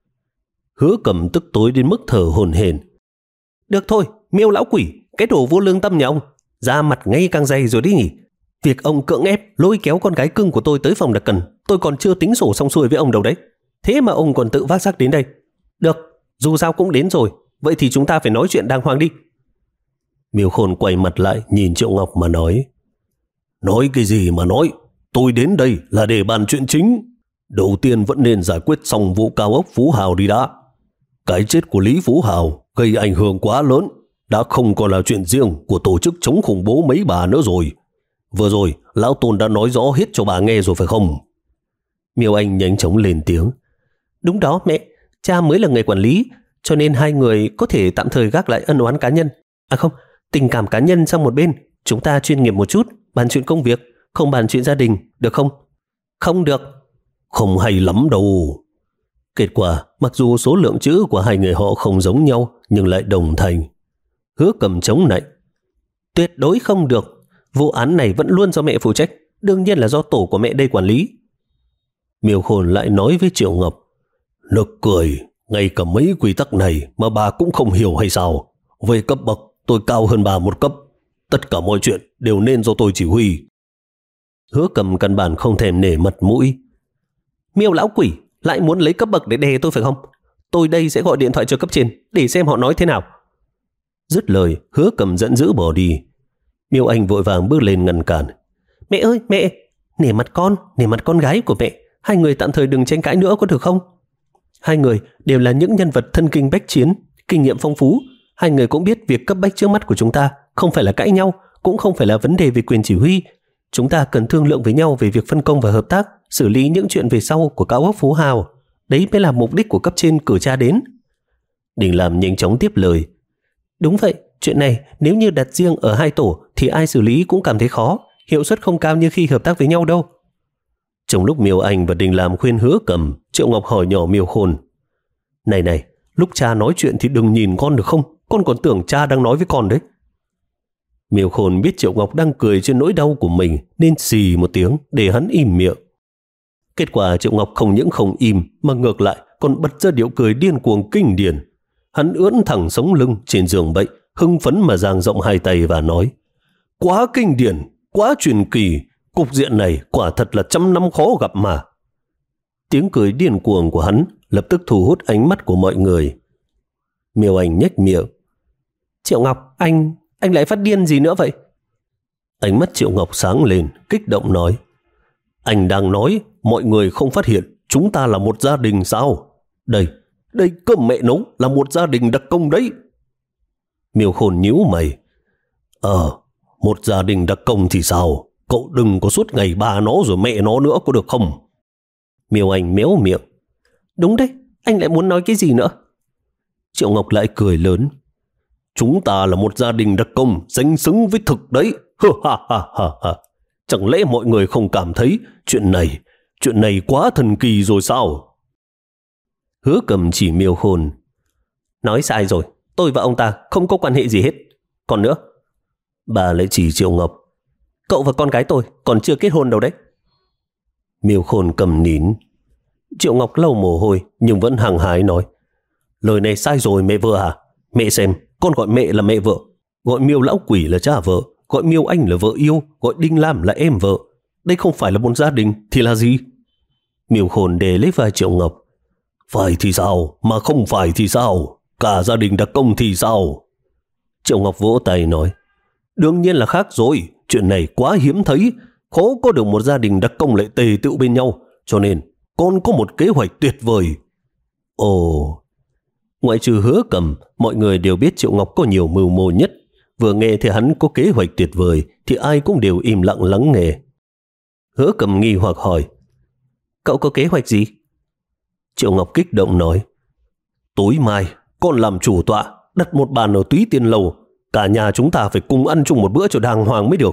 Hứa Cầm tức tối đến mức thở hổn hển. Được thôi, Miêu lão quỷ, cái đồ vô lương tâm nhà ông, da mặt ngay càng dày rồi đi nhỉ. Việc ông cưỡng ép lôi kéo con gái cưng của tôi tới phòng đặc cần, tôi còn chưa tính sổ xong xuôi với ông đâu đấy. Thế mà ông còn tự vác xác đến đây. Được, dù sao cũng đến rồi, vậy thì chúng ta phải nói chuyện đàng hoàng đi. Miêu Khôn quay mặt lại nhìn Triệu Ngọc mà nói. Nói cái gì mà nói, tôi đến đây là để bàn chuyện chính. Đầu tiên vẫn nên giải quyết xong vụ cao ốc Phú Hào đi đã. Cái chết của Lý Phú Hào gây ảnh hưởng quá lớn, đã không còn là chuyện riêng của tổ chức chống khủng bố mấy bà nữa rồi. Vừa rồi, Lão Tôn đã nói rõ hết cho bà nghe rồi phải không? Miêu Anh nhanh chóng lên tiếng. Đúng đó mẹ, cha mới là người quản lý, cho nên hai người có thể tạm thời gác lại ân oán cá nhân. À không, tình cảm cá nhân sang một bên, chúng ta chuyên nghiệp một chút, bàn chuyện công việc, không bàn chuyện gia đình, được không? Không được. Không hay lắm đâu. Kết quả, mặc dù số lượng chữ của hai người họ không giống nhau, nhưng lại đồng thành. Hứa Cầm chống lại. Tuyệt đối không được. Vụ án này vẫn luôn do mẹ phụ trách, đương nhiên là do tổ của mẹ đây quản lý. Miêu Khôn lại nói với Triệu Ngọc. Nực cười, ngay cả mấy quy tắc này mà bà cũng không hiểu hay sao? Về cấp bậc, tôi cao hơn bà một cấp. Tất cả mọi chuyện đều nên do tôi chỉ huy. Hứa Cầm căn bản không thèm nể mặt mũi. Miêu lão quỷ, lại muốn lấy cấp bậc để đè tôi phải không? Tôi đây sẽ gọi điện thoại cho cấp trên để xem họ nói thế nào. Dứt lời, Hứa Cầm giận dữ bỏ đi. Miêu Anh vội vàng bước lên ngăn cản. Mẹ ơi mẹ, nể mặt con, nể mặt con gái của mẹ, hai người tạm thời đừng tranh cãi nữa có được không? Hai người đều là những nhân vật thân kinh bách chiến, kinh nghiệm phong phú. Hai người cũng biết việc cấp bách trước mắt của chúng ta không phải là cãi nhau, cũng không phải là vấn đề về quyền chỉ huy. Chúng ta cần thương lượng với nhau về việc phân công và hợp tác, xử lý những chuyện về sau của cao ốc Phú Hào. Đấy mới là mục đích của cấp trên cử cha đến. Đình Lam nhanh chóng tiếp lời. Đúng vậy, chuyện này nếu như đặt riêng ở hai tổ thì ai xử lý cũng cảm thấy khó, hiệu suất không cao như khi hợp tác với nhau đâu. Trong lúc Miêu Anh và Đình Lam khuyên Hứa Cầm, Triệu Ngọc hỏi nhỏ Miêu Khôn. Này này, lúc cha nói chuyện thì đừng nhìn con được không? Con còn tưởng cha đang nói với con đấy. Miêu Khôn biết Triệu Ngọc đang cười trên nỗi đau của mình nên xì một tiếng để hắn im miệng. Kết quả Triệu Ngọc không những không im mà ngược lại còn bật ra điệu cười điên cuồng kinh điển. Hắn ưỡn thẳng sống lưng trên giường bệnh, hưng phấn mà dang rộng hai tay và nói. Quá kinh điển, quá truyền kỳ, cục diện này quả thật là trăm năm khó gặp mà. Tiếng cười điên cuồng của hắn lập tức thu hút ánh mắt của mọi người. Miêu Anh nhếch miệng. Triệu Ngọc, anh, anh lại phát điên gì nữa vậy? Ánh mắt Triệu Ngọc sáng lên, kích động nói. Anh đang nói mọi người không phát hiện chúng ta là một gia đình sao? Đây, đây cơm mẹ nấu là một gia đình đặc công đấy. Miêu Khôn nhíu mày. Ờ, một gia đình đặc công thì sao? Cậu đừng có suốt ngày bà nó rồi mẹ nó nữa có được không? Miêu Anh méo miệng. Đúng đấy, anh lại muốn nói cái gì nữa? Triệu Ngọc lại cười lớn. Chúng ta là một gia đình đặc công danh xứng với thực đấy. Ha ha ha ha. Chẳng lẽ mọi người không cảm thấy chuyện này, chuyện này quá thần kỳ rồi sao? Hứa Cầm chỉ Miêu Khôn. Nói sai rồi, tôi và ông ta không có quan hệ gì hết. Còn nữa, bà lại chỉ Triệu Ngọc. Cậu và con gái tôi còn chưa kết hôn đâu đấy. Miêu Khôn cầm nín. Triệu Ngọc lau mồ hôi nhưng vẫn hăng hái nói. Lời này sai rồi mẹ vợ à? Mẹ xem, con gọi mẹ là mẹ vợ, gọi Miêu lão quỷ là cha vợ, gọi Miêu Anh là vợ yêu, gọi Đinh Lam là em vợ. Đây không phải là một gia đình thì là gì? Miêu Khôn đè lấy vai Triệu Ngọc. Phải thì sao, mà không phải thì sao? Cả gia đình đặc công thì sao? Triệu Ngọc vỗ tay nói. Đương nhiên là khác rồi, chuyện này quá hiếm thấy, khó có được một gia đình đặc công lại tề tựu bên nhau, cho nên con có một kế hoạch tuyệt vời. Ồ, ngoại trừ Hứa Cầm, mọi người đều biết Triệu Ngọc có nhiều mưu mô nhất. Vừa nghe thì hắn có kế hoạch tuyệt vời thì ai cũng đều im lặng lắng nghe. Hứa Cầm nghi hoặc hỏi. Cậu có kế hoạch gì? Triệu Ngọc kích động nói. Tối mai, con làm chủ tọa, đặt một bàn ở Túy Tiên Lầu. Cả nhà chúng ta phải cùng ăn chung một bữa cho đàng hoàng mới được.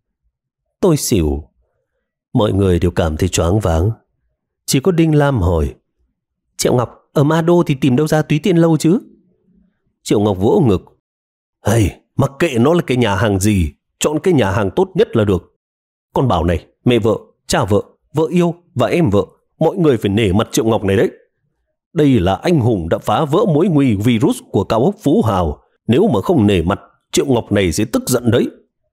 Tôi xỉu. Mọi người đều cảm thấy choáng váng. Chỉ có Đinh Lam hỏi, Triệu Ngọc, ở Ma Đô thì tìm đâu ra Túy Tiên Lâu chứ? Triệu Ngọc vỗ ngực. Hey, mặc kệ nó là cái nhà hàng gì, chọn cái nhà hàng tốt nhất là được. Con bảo này, mẹ vợ, cha vợ, vợ yêu và em vợ, mọi người phải nể mặt Triệu Ngọc này đấy. Đây là anh hùng đã phá vỡ mối nguy virus của cao ốc Phú Hào. Nếu mà không nể mặt, Triệu Ngọc này sẽ tức giận đấy.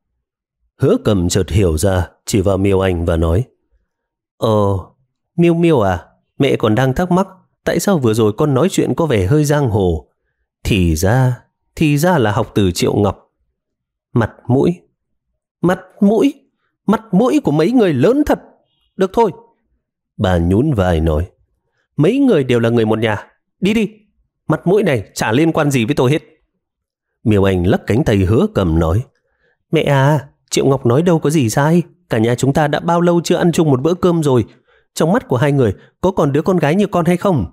Hứa Cầm chợt hiểu ra, chỉ vào Miêu Anh và nói, Ờ, Miêu Miêu à, mẹ còn đang thắc mắc tại sao vừa rồi con nói chuyện có vẻ hơi giang hồ. Thì ra, thì ra là học từ Triệu Ngọc. Mặt mũi, mặt mũi, mặt mũi của mấy người lớn thật. Được thôi. Bà nhún vai nói, mấy người đều là người một nhà. Đi đi, mặt mũi này chả liên quan gì với tôi hết. Miêu Anh lắc cánh tay Hứa Cầm nói, mẹ à, Triệu Ngọc nói đâu có gì sai. Cả nhà chúng ta đã bao lâu chưa ăn chung một bữa cơm rồi. Trong mắt của hai người có còn đứa con gái như con hay không?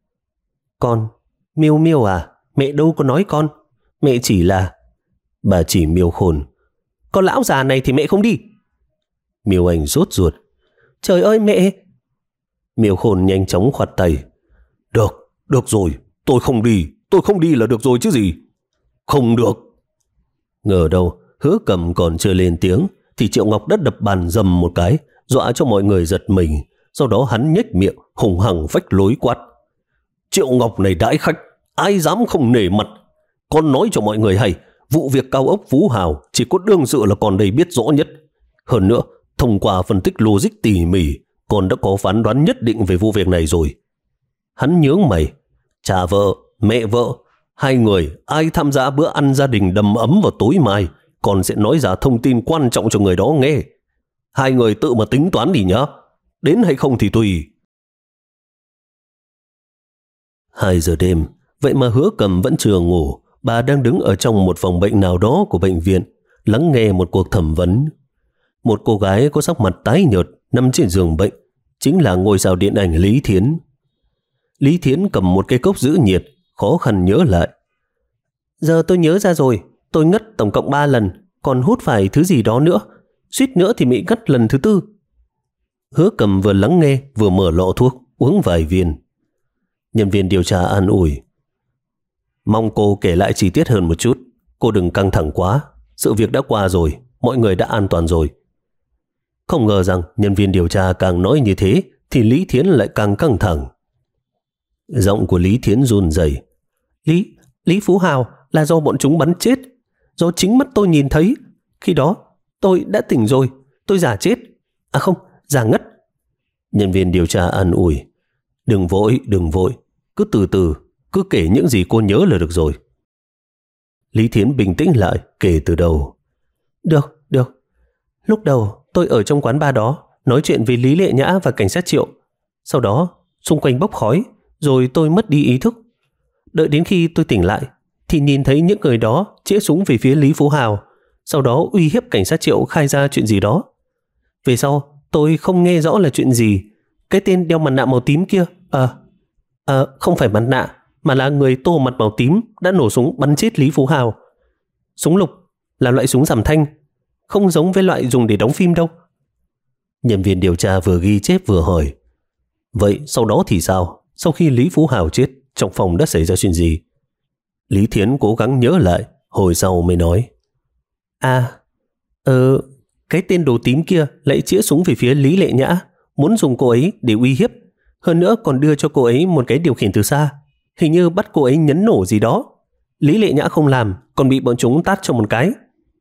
Con, Miêu Miêu à, mẹ đâu có nói con. Mẹ chỉ là... Bà chỉ Miêu Khôn. Con lão già này thì mẹ không đi. Miêu Anh rốt ruột. Trời ơi mẹ! Miêu Khôn nhanh chóng khoát tay. Được, được rồi, tôi không đi. Tôi không đi là được rồi chứ gì. Không được. Ngờ đâu Hứa Cầm còn chưa lên tiếng thì Triệu Ngọc đã đập bàn dầm một cái, dọa cho mọi người giật mình. Sau đó hắn nhếch miệng hùng hằng vách lối quát, Triệu Ngọc này đãi khách, ai dám không nể mặt. Con nói cho mọi người hay, vụ việc cao ốc Phú Hào chỉ có đương sự là còn đây biết rõ nhất. Hơn nữa, thông qua phân tích logic tỉ mỉ, con đã có phán đoán nhất định về vụ việc này rồi. Hắn nhướng mày, cha vợ, mẹ vợ, hai người ai tham gia bữa ăn gia đình đầm ấm vào tối mai, con sẽ nói ra thông tin quan trọng cho người đó nghe. Hai người tự mà tính toán đi nhá. Đến hay không thì tùy. Hai giờ đêm, vậy mà Hứa Cầm vẫn chưa ngủ. Bà đang đứng ở trong một phòng bệnh nào đó của bệnh viện, lắng nghe một cuộc thẩm vấn. Một cô gái có sắc mặt tái nhợt nằm trên giường bệnh, chính là ngôi sao điện ảnh Lý Thiến. Lý Thiến cầm một cái cốc giữ nhiệt, khó khăn nhớ lại. Giờ tôi nhớ ra rồi, tôi ngất tổng cộng ba lần, còn hút phải thứ gì đó nữa. Suýt nữa thì bị ngất lần thứ tư. Hứa Cầm vừa lắng nghe vừa mở lọ thuốc, uống vài viên. Nhân viên điều tra an ủi. Mong cô kể lại chi tiết hơn một chút. Cô đừng căng thẳng quá. Sự việc đã qua rồi, mọi người đã an toàn rồi. Không ngờ rằng nhân viên điều tra càng nói như thế thì Lý Thiến lại càng căng thẳng. Giọng của Lý Thiến run rẩy. Lý, Lý Phú Hào là do bọn chúng bắn chết. Do chính mắt tôi nhìn thấy. Khi đó tôi đã tỉnh rồi. Tôi giả chết. À không, giả ngất. Nhân viên điều tra an ủi. Đừng vội, đừng vội. Cứ từ từ, cứ kể những gì cô nhớ là được rồi. Lý Thiến bình tĩnh lại, kể từ đầu. Được, được. Lúc đầu tôi ở trong quán bar đó, nói chuyện với Lý Lệ Nhã và cảnh sát Triệu. Sau đó, xung quanh bốc khói, rồi tôi mất đi ý thức. Đợi đến khi tôi tỉnh lại, thì nhìn thấy những người đó chĩa súng về phía Lý Phú Hào, sau đó uy hiếp cảnh sát Triệu khai ra chuyện gì đó. Về sau, tôi không nghe rõ là chuyện gì. Cái tên đeo mặt nạ màu tím kia, à, à không phải mặt nạ, mà là người tô mặt màu tím đã nổ súng bắn chết Lý Phú Hào. Súng lục là loại súng giảm thanh, không giống với loại dùng để đóng phim đâu. Nhân viên điều tra vừa ghi chép vừa hỏi. Vậy sau đó thì sao? Sau khi Lý Phú Hào chết, trong phòng đã xảy ra chuyện gì? Lý Thiến cố gắng nhớ lại, hồi sau mới nói. À, ờ, cái tên đồ tím kia lại chĩa súng về phía Lý Lệ Nhã, muốn dùng cô ấy để uy hiếp. Hơn nữa còn đưa cho cô ấy một cái điều khiển từ xa, hình như bắt cô ấy nhấn nổ gì đó. Lý Lệ Nhã không làm, còn bị bọn chúng tát cho một cái.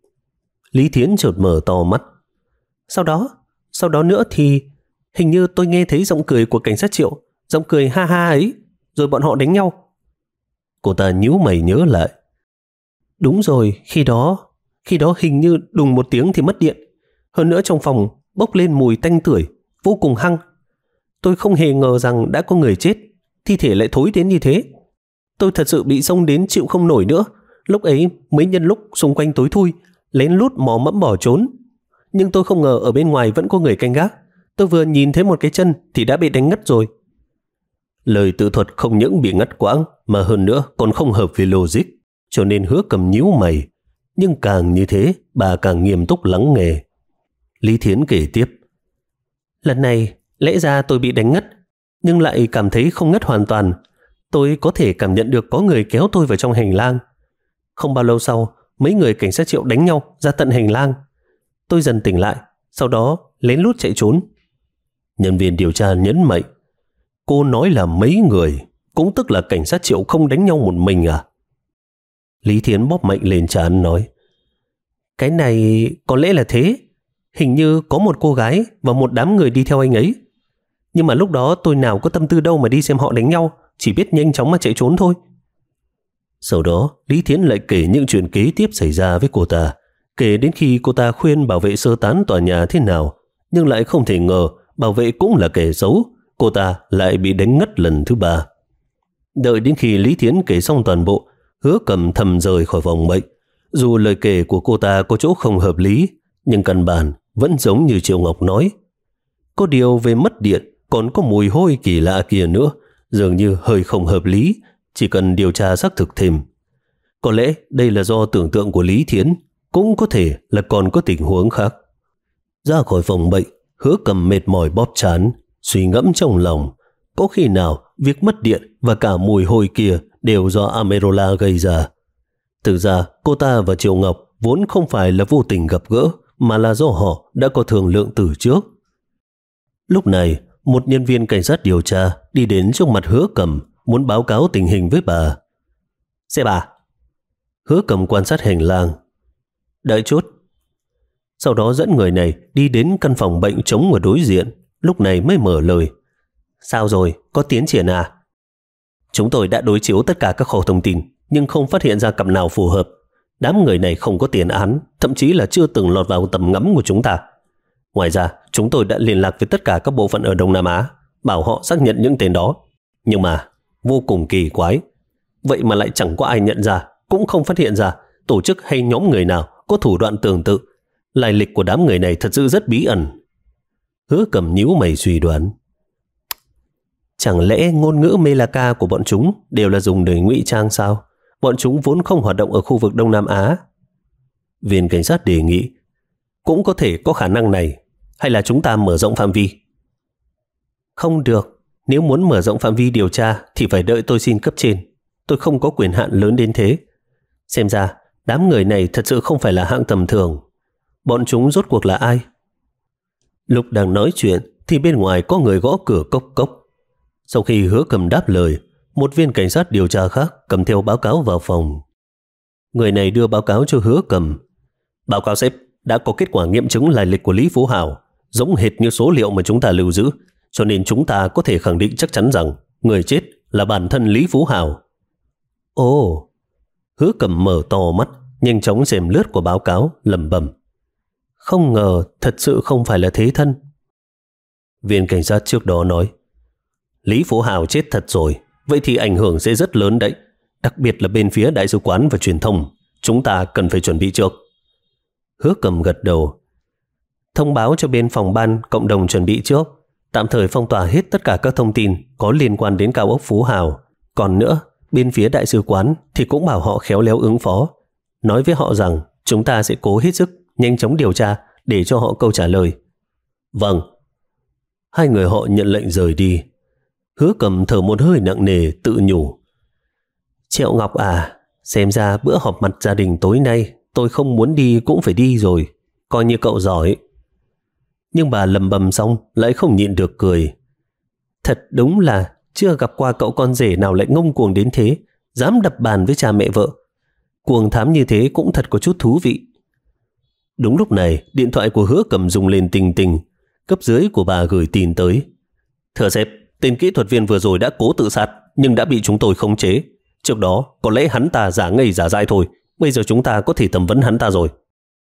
Lý Thiến chợt mở to mắt. Sau đó, sau đó nữa thì hình như tôi nghe thấy giọng cười của cảnh sát Triệu, giọng cười ha ha ấy, rồi bọn họ đánh nhau. Cô ta nhíu mày nhớ lại. Đúng rồi, khi đó, khi đó hình như đùng một tiếng thì mất điện. Hơn nữa trong phòng bốc lên mùi tanh tưởi, vô cùng hăng. Tôi không hề ngờ rằng đã có người chết, thi thể lại thối đến như thế. Tôi thật sự bị xông đến chịu không nổi nữa. Lúc ấy mới nhân lúc xung quanh tối thui, lén lút mò mẫm bỏ trốn. Nhưng tôi không ngờ ở bên ngoài vẫn có người canh gác. Tôi vừa nhìn thấy một cái chân thì đã bị đánh ngất rồi. Lời tự thuật không những bị ngắt quãng mà hơn nữa còn không hợp với logic, cho nên Hứa Cầm nhíu mày. Nhưng càng như thế, bà càng nghiêm túc lắng nghe. Lý Thiến kể tiếp. Lần này, lẽ ra tôi bị đánh ngất, nhưng lại cảm thấy không ngất hoàn toàn. Tôi có thể cảm nhận được có người kéo tôi vào trong hành lang. Không bao lâu sau, mấy người cảnh sát Triệu đánh nhau ra tận hành lang. Tôi dần tỉnh lại, sau đó lén lút chạy trốn. Nhân viên điều tra nhấn mạnh. Cô nói là mấy người, cũng tức là cảnh sát Triệu không đánh nhau một mình à? Lý Thiến bóp mạnh lên trán nói. Cái này có lẽ là thế. Hình như có một cô gái và một đám người đi theo anh ấy. Nhưng mà lúc đó tôi nào có tâm tư đâu mà đi xem họ đánh nhau, chỉ biết nhanh chóng mà chạy trốn thôi. Sau đó, Lý Thiến lại kể những chuyện kế tiếp xảy ra với cô ta, kể đến khi cô ta khuyên bảo vệ sơ tán tòa nhà thế nào, nhưng lại không thể ngờ bảo vệ cũng là kẻ xấu, cô ta lại bị đánh ngất lần thứ ba. Đợi đến khi Lý Thiến kể xong toàn bộ, Hứa Cầm thầm rời khỏi phòng bệnh. Dù lời kể của cô ta có chỗ không hợp lý, nhưng căn bản vẫn giống như Triệu Ngọc nói. Có điều về mất điện, còn có mùi hôi kỳ lạ kia nữa, dường như hơi không hợp lý, chỉ cần điều tra xác thực thêm. Có lẽ đây là do tưởng tượng của Lý Thiến, cũng có thể là còn có tình huống khác. Ra khỏi phòng bệnh, Hứa Cầm mệt mỏi bóp trán, suy ngẫm trong lòng. Có khi nào việc mất điện và cả mùi hôi kia đều do Amerola gây ra? Thực ra cô ta và Triệu Ngọc vốn không phải là vô tình gặp gỡ, mà là do họ đã có thương lượng từ trước. Lúc này, một nhân viên cảnh sát điều tra đi đến trước mặt Hứa Cầm, muốn báo cáo tình hình với bà. Xe bà. Hứa Cầm quan sát hành lang. Đợi chút. Sau đó dẫn người này đi đến căn phòng bệnh trống ở đối diện, lúc này mới mở lời. Sao rồi, có tiến triển à? Chúng tôi đã đối chiếu tất cả các kho thông tin, nhưng không phát hiện ra cặp nào phù hợp. Đám người này không có tiền án, thậm chí là chưa từng lọt vào tầm ngắm của chúng ta. Ngoài ra, chúng tôi đã liên lạc với tất cả các bộ phận ở Đông Nam Á, bảo họ xác nhận những tên đó. Nhưng mà, vô cùng kỳ quái. Vậy mà lại chẳng có ai nhận ra, cũng không phát hiện ra tổ chức hay nhóm người nào có thủ đoạn tương tự. Lai lịch của đám người này thật sự rất bí ẩn. Hứa Cầm nhíu mày suy đoán. Chẳng lẽ ngôn ngữ Melaka của bọn chúng đều là dùng để ngụy trang sao? Bọn chúng vốn không hoạt động ở khu vực Đông Nam Á. Viên cảnh sát đề nghị. Cũng có thể có khả năng này. Hay là chúng ta mở rộng phạm vi? Không được. Nếu muốn mở rộng phạm vi điều tra thì phải đợi tôi xin cấp trên. Tôi không có quyền hạn lớn đến thế. Xem ra đám người này thật sự không phải là hạng tầm thường. Bọn chúng rốt cuộc là ai? Lúc đang nói chuyện thì bên ngoài có người gõ cửa cốc cốc. Sau khi Hứa Cầm đáp lời, một viên cảnh sát điều tra khác cầm theo báo cáo vào phòng. Người này đưa báo cáo cho Hứa Cầm. Báo cáo sếp, đã có kết quả nghiệm chứng lai lịch của Lý Phú Hào, giống hệt như số liệu mà chúng ta lưu giữ, cho nên chúng ta có thể khẳng định chắc chắn rằng người chết là bản thân Lý Phú Hào. Ồ! Hứa Cầm mở to mắt, nhanh chóng xem lướt của báo cáo, lẩm bẩm. Không ngờ thật sự không phải là thế thân. Viên cảnh sát trước đó nói. Lý Phú Hào chết thật rồi, vậy thì ảnh hưởng sẽ rất lớn đấy, đặc biệt là bên phía đại sứ quán và truyền thông. Chúng ta cần phải chuẩn bị trước. Hứa Cầm gật đầu. Thông báo cho bên phòng ban cộng đồng chuẩn bị trước, tạm thời phong tỏa hết tất cả các thông tin có liên quan đến cao ốc Phú Hào. Còn nữa, bên phía đại sứ quán thì cũng bảo họ khéo léo ứng phó. Nói với họ rằng chúng ta sẽ cố hết sức nhanh chóng điều tra để cho họ câu trả lời. Vâng. Hai người họ nhận lệnh rời đi. Hứa Cầm thở một hơi nặng nề tự nhủ. Triệu Ngọc à, xem ra bữa họp mặt gia đình tối nay tôi không muốn đi cũng phải đi rồi, coi như cậu giỏi. Nhưng bà lầm bầm xong lại không nhịn được cười. Thật đúng là chưa gặp qua cậu con rể nào lại ngông cuồng đến thế, dám đập bàn với cha mẹ vợ. Cuồng thám như thế cũng thật có chút thú vị. Đúng lúc này, điện thoại của Hứa Cầm rung lên tình tình. Cấp dưới của bà gửi tin tới. Thưa sếp, tên kỹ thuật viên vừa rồi đã cố tự sát nhưng đã bị chúng tôi khống chế. Trước đó có lẽ hắn ta giả ngây giả dại thôi, bây giờ chúng ta có thể thẩm vấn hắn ta rồi.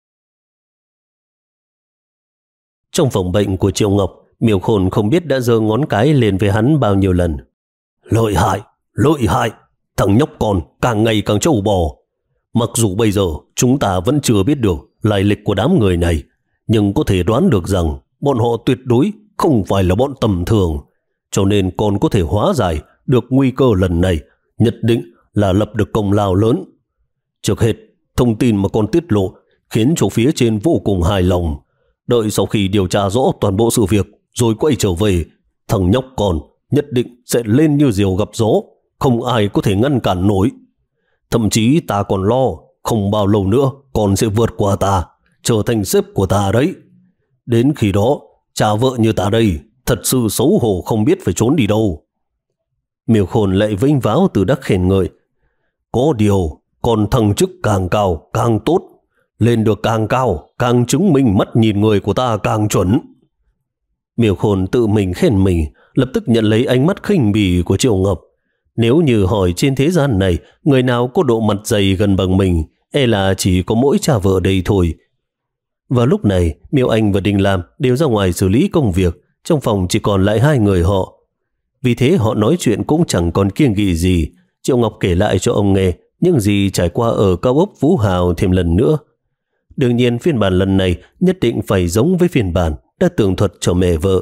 Trong phòng bệnh của Triệu Ngọc, Miêu Khôn không biết đã giơ ngón cái lên với hắn bao nhiêu lần. Lợi hại, lợi hại, thằng nhóc con càng ngày càng trâu bò. Mặc dù bây giờ chúng ta vẫn chưa biết được lai lịch của đám người này, nhưng có thể đoán được rằng bọn họ tuyệt đối không phải là bọn tầm thường, cho nên còn có thể hóa giải được nguy cơ lần này nhất định là lập được công lao lớn. Trước hết, thông tin mà con tiết lộ khiến chỗ phía trên vô cùng hài lòng. Đợi sau khi điều tra rõ toàn bộ sự việc rồi quay trở về, thằng nhóc con nhất định sẽ lên như diều gặp gió, không ai có thể ngăn cản nổi. Thậm chí ta còn lo không bao lâu nữa con sẽ vượt qua ta, trở thành sếp của ta đấy. Đến khi đó, cha vợ như ta đây thật sự xấu hổ không biết phải trốn đi đâu. Miêu Khôn lại vênh váo từ đắc khen ngợi. Có điều, còn thăng chức càng cao càng tốt, lên được càng cao càng chứng minh mắt nhìn người của ta càng chuẩn. Miêu Khôn tự mình khen mình, lập tức nhận lấy ánh mắt khinh bỉ của Triệu Ngọc. Nếu như hỏi trên thế gian này người nào có độ mặt dày gần bằng mình, e là chỉ có mỗi cha vợ đây thôi. Vào lúc này, Miêu Anh và Đình Lam đều ra ngoài xử lý công việc, trong phòng chỉ còn lại hai người họ. Vì thế họ nói chuyện cũng chẳng còn kiêng kỵ gì. Triệu Ngọc kể lại cho ông nghe những gì trải qua ở cao ốc Phú Hào thêm lần nữa. Đương nhiên phiên bản lần này nhất định phải giống với phiên bản đã tường thuật cho mẹ vợ.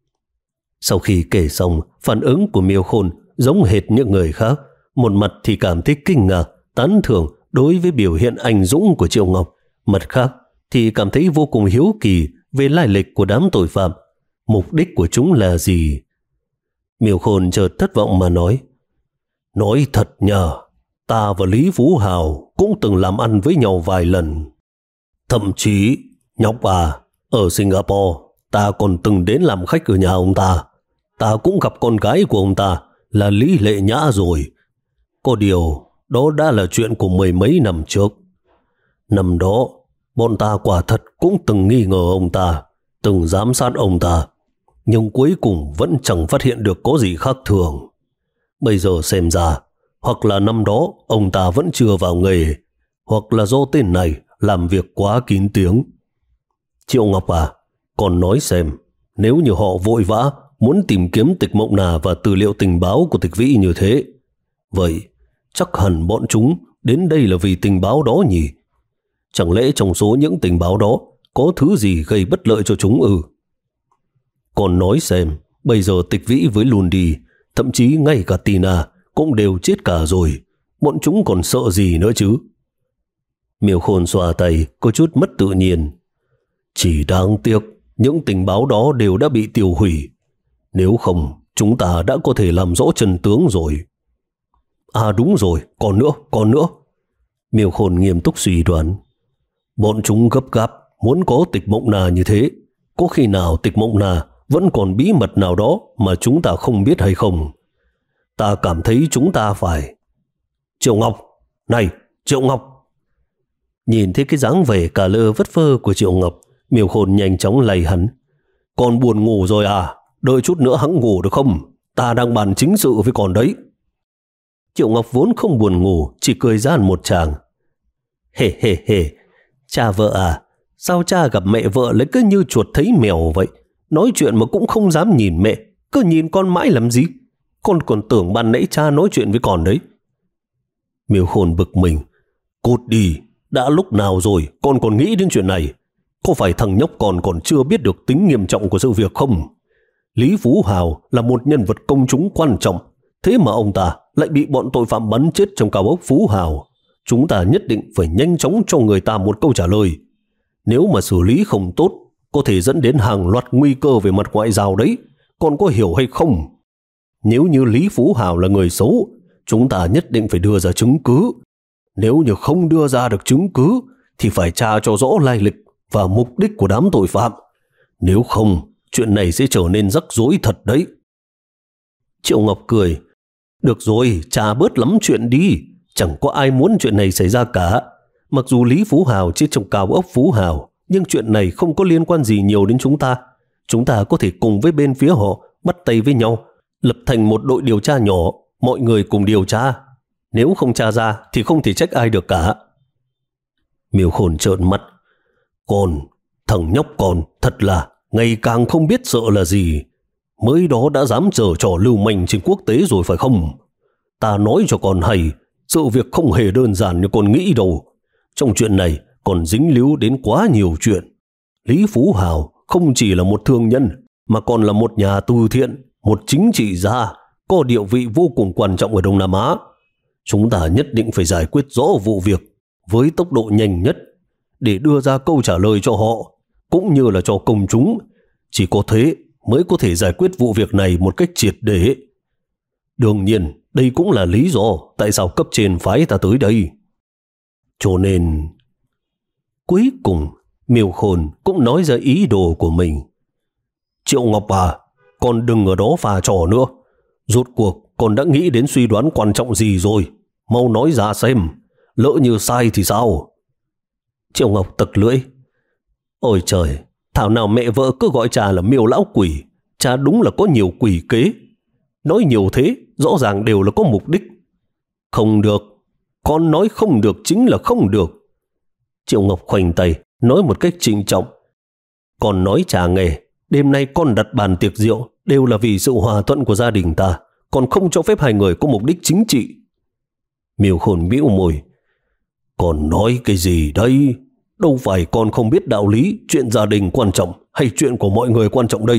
Sau khi kể xong, phản ứng của Miêu Khôn giống hệt những người khác. Một mặt thì cảm thấy kinh ngạc, tán thưởng đối với biểu hiện anh dũng của Triệu Ngọc. Mặt khác thì cảm thấy vô cùng hiếu kỳ về lai lịch của đám tội phạm. Mục đích của chúng là gì? Miêu Khôn chợt thất vọng mà nói. Nói thật nhờ, ta và Lý Phú Hào cũng từng làm ăn với nhau vài lần. Thậm chí, nhóc à, ở Singapore, ta còn từng đến làm khách ở nhà ông ta. Ta cũng gặp con gái của ông ta là Lý Lệ Nhã rồi. Có điều, đó đã là chuyện của mười mấy năm trước. Năm đó, bọn ta quả thật cũng từng nghi ngờ ông ta, từng giám sát ông ta, nhưng cuối cùng vẫn chẳng phát hiện được có gì khác thường. Bây giờ xem ra, hoặc là năm đó ông ta vẫn chưa vào nghề, hoặc là do tên này làm việc quá kín tiếng. Triệu Ngọc à, còn nói xem, nếu như họ vội vã muốn tìm kiếm Tịch Mộng Nà và tư liệu tình báo của Tịch Vĩ như thế, vậy chắc hẳn bọn chúng đến đây là vì tình báo đó nhỉ? Chẳng lẽ trong số những tình báo đó có thứ gì gây bất lợi cho chúng ư? Còn nói xem, bây giờ Tịch Vĩ với Lundi, thậm chí ngay cả Tina cũng đều chết cả rồi, bọn chúng còn sợ gì nữa chứ? Miêu Khôn xoa tay, có chút mất tự nhiên. Chỉ đáng tiếc, những tình báo đó đều đã bị tiêu hủy. Nếu không, chúng ta đã có thể làm rõ chân tướng rồi. À đúng rồi, còn nữa, còn nữa. Miêu Khôn nghiêm túc suy đoán. Bọn chúng gấp gáp muốn có Tịch Mộng Nà như thế. Có khi nào Tịch Mộng Nà vẫn còn bí mật nào đó mà chúng ta không biết hay không? Ta cảm thấy chúng ta phải... Triệu Ngọc! Này, Triệu Ngọc! Nhìn thấy cái dáng vẻ cả lơ vất vơ của Triệu Ngọc, Miêu Khôn nhanh chóng lay hắn. Con buồn ngủ rồi à? Đợi chút nữa hẵng ngủ được không? Ta đang bàn chính sự với con đấy. Triệu Ngọc vốn không buồn ngủ, chỉ cười gian một tràng. Hề hề hề, cha vợ à, sao cha gặp mẹ vợ lại cứ như chuột thấy mèo vậy? Nói chuyện mà cũng không dám nhìn mẹ, cứ nhìn con mãi làm gì? Con còn tưởng ban nãy cha nói chuyện với con đấy. Miêu Khôn bực mình. Cút đi, đã lúc nào rồi con còn nghĩ đến chuyện này? Có phải thằng nhóc con còn chưa biết được tính nghiêm trọng của sự việc không? Lý Phú Hào là một nhân vật công chúng quan trọng, thế mà ông ta lại bị bọn tội phạm bắn chết trong cao ốc Phú Hào. Chúng ta nhất định phải nhanh chóng cho người ta một câu trả lời. Nếu mà xử lý không tốt, có thể dẫn đến hàng loạt nguy cơ về mặt ngoại giao đấy. Con có hiểu hay không? Nếu như Lý Phú Hào là người xấu, chúng ta nhất định phải đưa ra chứng cứ. Nếu như không đưa ra được chứng cứ, thì phải tra cho rõ lai lịch và mục đích của đám tội phạm. Nếu không, chuyện này sẽ trở nên rắc rối thật đấy. Triệu Ngọc cười. Được rồi, tra bớt lắm chuyện đi. Chẳng có ai muốn chuyện này xảy ra cả. Mặc dù Lý Phú Hào chết trong cao ốc Phú Hào, nhưng chuyện này không có liên quan gì nhiều đến chúng ta. Chúng ta có thể cùng với bên phía họ bắt tay với nhau, lập thành một đội điều tra nhỏ, mọi người cùng điều tra. Nếu không tra ra thì không thể trách ai được cả. Miêu Khôn trợn mắt. Con, thằng nhóc con thật là ngày càng không biết sợ là gì. Mới đó đã dám giở trò lưu manh trên quốc tế rồi phải không? Ta nói cho con hay, sự việc không hề đơn giản như con nghĩ đâu. Trong chuyện này còn dính líu đến quá nhiều chuyện. Lý Phú Hào không chỉ là một thương nhân, mà còn là một nhà từ thiện, một chính trị gia, có địa vị vô cùng quan trọng ở Đông Nam Á. Chúng ta nhất định phải giải quyết rõ vụ việc với tốc độ nhanh nhất để đưa ra câu trả lời cho họ, cũng như là cho công chúng. Chỉ có thế mới có thể giải quyết vụ việc này một cách triệt để. Đương nhiên, đây cũng là lý do tại sao cấp trên phái ta tới đây. Cho nên, cuối cùng, Miêu Khôn cũng nói ra ý đồ của mình. Triệu Ngọc à, con đừng ở đó pha trò nữa. Rốt cuộc, con đã nghĩ đến suy đoán quan trọng gì rồi? Mau nói ra xem, lỡ như sai thì sao? Triệu Ngọc tặc lưỡi. Ôi trời, thảo nào mẹ vợ cứ gọi cha là Miêu lão quỷ. Cha đúng là có nhiều quỷ kế. Nói nhiều thế, rõ ràng đều là có mục đích. Không được, con nói không được chính là không được. Triệu Ngọc khoanh tay, nói một cách trịnh trọng. Con nói cha nghe, đêm nay con đặt bàn tiệc rượu đều là vì sự hòa thuận của gia đình ta, còn không cho phép hai người có mục đích chính trị. Miêu Khôn bĩu môi. Con nói cái gì đây? Đâu phải con không biết đạo lý chuyện gia đình quan trọng hay chuyện của mọi người quan trọng đây.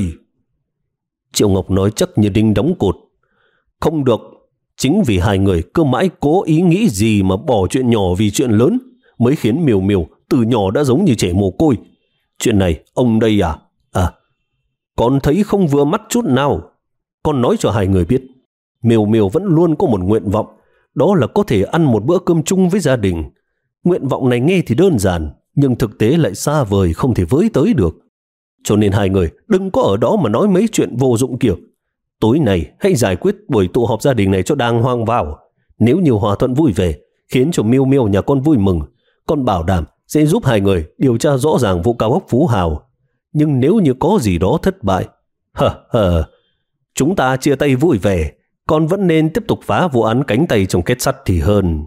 Triệu Ngọc nói chắc như đinh đóng cột. Không được, chính vì hai người cứ mãi cố ý nghĩ gì mà bỏ chuyện nhỏ vì chuyện lớn mới khiến Miêu Miêu từ nhỏ đã giống như trẻ mồ côi. Chuyện này ông đây à? À, con thấy không vừa mắt chút nào. Con nói cho hai người biết, Miêu Miêu vẫn luôn có một nguyện vọng, đó là có thể ăn một bữa cơm chung với gia đình. Nguyện vọng này nghe thì đơn giản, nhưng thực tế lại xa vời không thể với tới được. Cho nên hai người đừng có ở đó mà nói mấy chuyện vô dụng kiểu. Tối nay hãy giải quyết buổi tụ họp gia đình này cho đàng hoàng vào. Nếu như hòa thuận vui vẻ, khiến cho Miêu Miêu nhà con vui mừng, con bảo đảm sẽ giúp hai người điều tra rõ ràng vụ cao ốc Phú Hào. Nhưng nếu như có gì đó thất bại, hờ hờ, chúng ta chia tay vui vẻ, con vẫn nên tiếp tục phá vụ án cánh tay trong kết sắt thì hơn.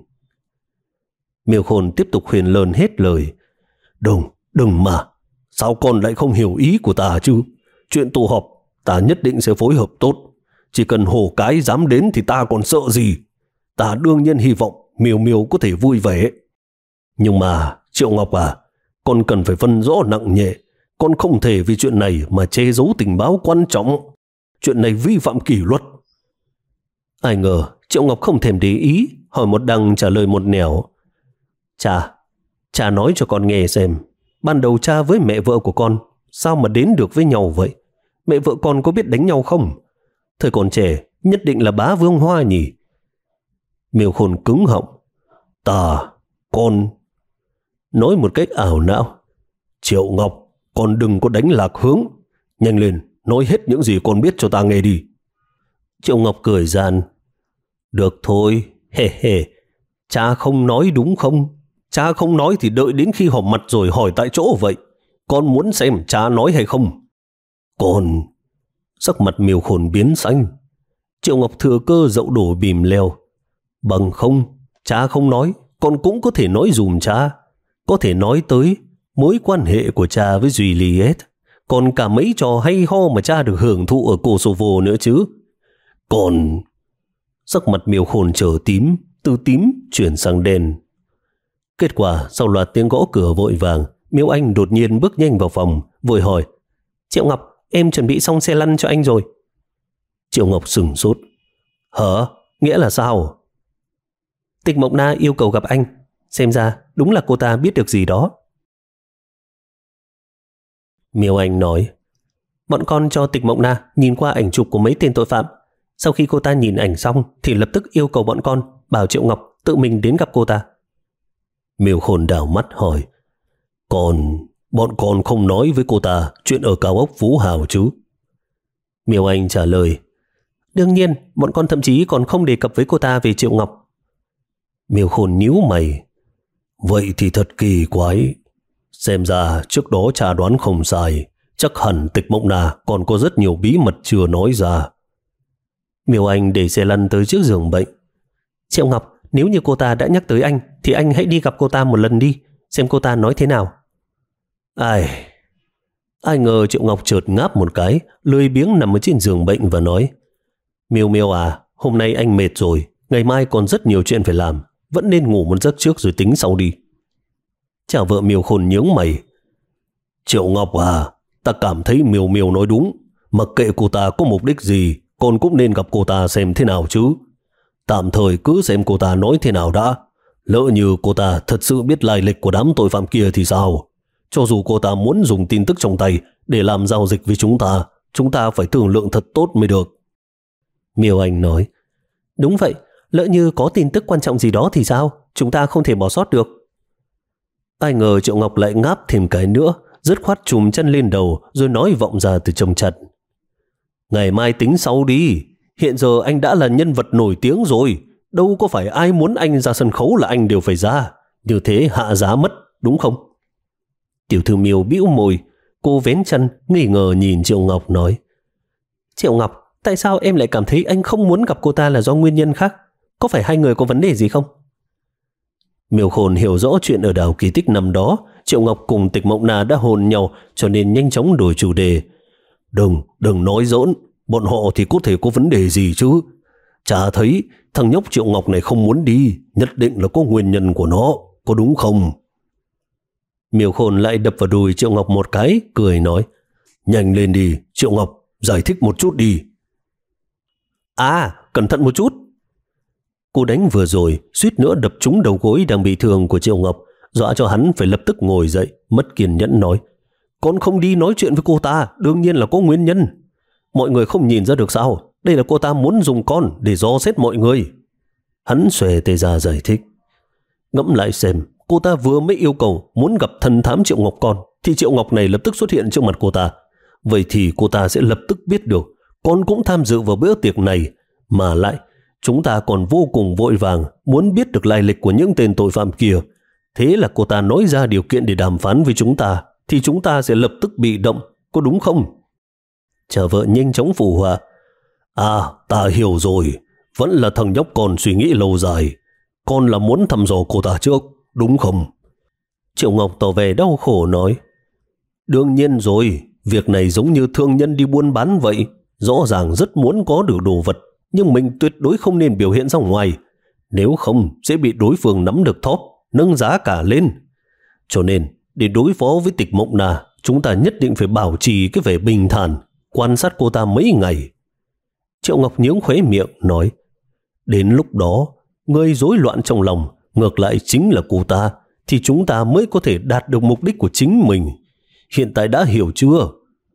Miêu Khôn tiếp tục khuyên lơn hết lời. Đừng, đừng mà, sao con lại không hiểu ý của ta chứ? Chuyện tụ họp ta nhất định sẽ phối hợp tốt. Chỉ cần Hồ Cái dám đến thì ta còn sợ gì. Ta đương nhiên hy vọng Miêu Miêu có thể vui vẻ. Nhưng mà Triệu Ngọc à, con cần phải phân rõ nặng nhẹ. Con không thể vì chuyện này mà che giấu tình báo quan trọng. Chuyện này vi phạm kỷ luật. Ai ngờ Triệu Ngọc không thèm để ý, hỏi một đằng trả lời một nẻo. Cha, cha nói cho con nghe xem, ban đầu cha với mẹ vợ của con sao mà đến được với nhau vậy? Mẹ vợ con có biết đánh nhau không? Thời còn trẻ nhất định là bá vương hoa nhỉ? Miêu Khôn cứng họng. Ta, con... Nói một cách ảo não. Triệu Ngọc, con đừng có đánh lạc hướng. Nhanh lên, nói hết những gì con biết cho ta nghe đi. Triệu Ngọc cười gian. Được thôi, hề hề. Cha không nói đúng không? Cha không nói thì đợi đến khi họp mặt rồi hỏi tại chỗ vậy. Con muốn xem cha nói hay không? Con... Sắc mặt Miêu Khôn biến xanh. Triệu Ngọc thừa cơ dậu đổ bìm leo. Bằng không, cha không nói, con cũng có thể nói dùm cha. Có thể nói tới mối quan hệ của cha với Juliet, còn cả mấy trò hay ho mà cha được hưởng thụ ở Kosovo nữa chứ. Còn... Sắc mặt Miêu Khôn trở tím, từ tím chuyển sang đen. Kết quả sau loạt tiếng gõ cửa vội vàng, Miêu Anh đột nhiên bước nhanh vào phòng, vội hỏi. Triệu Ngọc, em chuẩn bị xong xe lăn cho anh rồi. Triệu Ngọc sửng sốt. Hả? Nghĩa là sao? Tịch Mộng Na yêu cầu gặp anh. Xem ra đúng là cô ta biết được gì đó. Miêu Anh nói. Bọn con cho Tịch Mộng Na nhìn qua ảnh chụp của mấy tên tội phạm. Sau khi cô ta nhìn ảnh xong thì lập tức yêu cầu bọn con bảo Triệu Ngọc tự mình đến gặp cô ta. Miêu Khôn đảo mắt hỏi. Còn bọn con không nói với cô ta chuyện ở cao ốc Phú Hào chứ? Miêu Anh trả lời. Đương nhiên, bọn con thậm chí còn không đề cập với cô ta về Triệu Ngọc. Miêu Khôn nhíu mày. Vậy thì thật kỳ quái. Xem ra trước đó cha đoán không sai. Chắc hẳn Tịch Mộng Na còn có rất nhiều bí mật chưa nói ra. Miêu Anh để xe lăn tới trước giường bệnh. Triệu Ngọc, nếu như cô ta đã nhắc tới anh thì anh hãy đi gặp cô ta một lần đi, xem cô ta nói thế nào. Ai... Ai ngờ Triệu Ngọc chợt ngáp một cái, lười biếng nằm ở trên giường bệnh và nói. Miêu Miêu à, hôm nay anh mệt rồi, ngày mai còn rất nhiều chuyện phải làm, vẫn nên ngủ một giấc trước rồi tính sau đi. Chả vợ Miêu Khôn nhướng mày. Triệu Ngọc à, ta cảm thấy Miêu Miêu nói đúng, mặc kệ cô ta có mục đích gì, con cũng nên gặp cô ta xem thế nào chứ. Tạm thời cứ xem cô ta nói thế nào đã. Lỡ như cô ta thật sự biết lai lịch của đám tội phạm kia thì sao? Cho dù cô ta muốn dùng tin tức trong tay để làm giao dịch với chúng ta, chúng ta phải thương lượng thật tốt mới được. Miêu Anh nói, đúng vậy, lỡ như có tin tức quan trọng gì đó thì sao? Chúng ta không thể bỏ sót được. Ai ngờ Triệu Ngọc lại ngáp thêm cái nữa, dứt khoát chùm chân lên đầu rồi nói vọng ra từ trong chặt. Ngày mai tính sau đi, hiện giờ anh đã là nhân vật nổi tiếng rồi, đâu có phải ai muốn anh ra sân khấu là anh đều phải ra, như thế hạ giá mất, đúng không? Tiểu thư Miêu bĩu môi, cô vén chân nghi ngờ nhìn Triệu Ngọc nói, Triệu Ngọc, tại sao em lại cảm thấy anh không muốn gặp cô ta là do nguyên nhân khác? Có phải hai người có vấn đề gì không? Miêu Khôn hiểu rõ chuyện ở đảo Kỳ Tích năm đó, Triệu Ngọc cùng Tịch Mộng Na đã hôn nhau, cho nên nhanh chóng đổi chủ đề. Đừng, đừng nói giỡn, bọn họ thì có thể có vấn đề gì chứ? Chả thấy thằng nhóc Triệu Ngọc này không muốn đi, nhất định là có nguyên nhân của nó, có đúng không? Miêu Khôn lại đập vào đùi Triệu Ngọc một cái, cười nói, nhanh lên đi, Triệu Ngọc, giải thích một chút đi. À, cẩn thận một chút. Cú đánh vừa rồi suýt nữa đập trúng đầu gối đang bị thương của Triệu Ngọc, dọa cho hắn phải lập tức ngồi dậy, mất kiên nhẫn nói, con không đi nói chuyện với cô ta, đương nhiên là có nguyên nhân. Mọi người không nhìn ra được sao? Đây là cô ta muốn dùng con để dò xét mọi người. Hắn xòe tay ra giải thích. Ngẫm lại xem, cô ta vừa mới yêu cầu muốn gặp thần thám Triệu Ngọc con, thì Triệu Ngọc này lập tức xuất hiện trước mặt cô ta. Vậy thì cô ta sẽ lập tức biết được con cũng tham dự vào bữa tiệc này, mà lại chúng ta còn vô cùng vội vàng muốn biết được lai lịch của những tên tội phạm kia. Thế là cô ta nói ra điều kiện để đàm phán với chúng ta, thì chúng ta sẽ lập tức bị động, có đúng không? Cha vợ nhanh chóng phụ họa. À, ta hiểu rồi, vẫn là thằng nhóc con suy nghĩ lâu dài. Con là muốn thăm dò cô ta trước, đúng không? Triệu Ngọc tỏ vẻ đau khổ nói. Đương nhiên rồi, việc này giống như thương nhân đi buôn bán vậy. Rõ ràng rất muốn có được đồ vật, nhưng mình tuyệt đối không nên biểu hiện ra ngoài. Nếu không, sẽ bị đối phương nắm được thóp, nâng giá cả lên. Cho nên, để đối phó với Tịch Mộng Na, chúng ta nhất định phải bảo trì cái vẻ bình thản, quan sát cô ta mấy ngày. Triệu Ngọc nhướng khóe miệng nói, đến lúc đó, người rối loạn trong lòng, ngược lại chính là cô ta, thì chúng ta mới có thể đạt được mục đích của chính mình. Hiện tại đã hiểu chưa?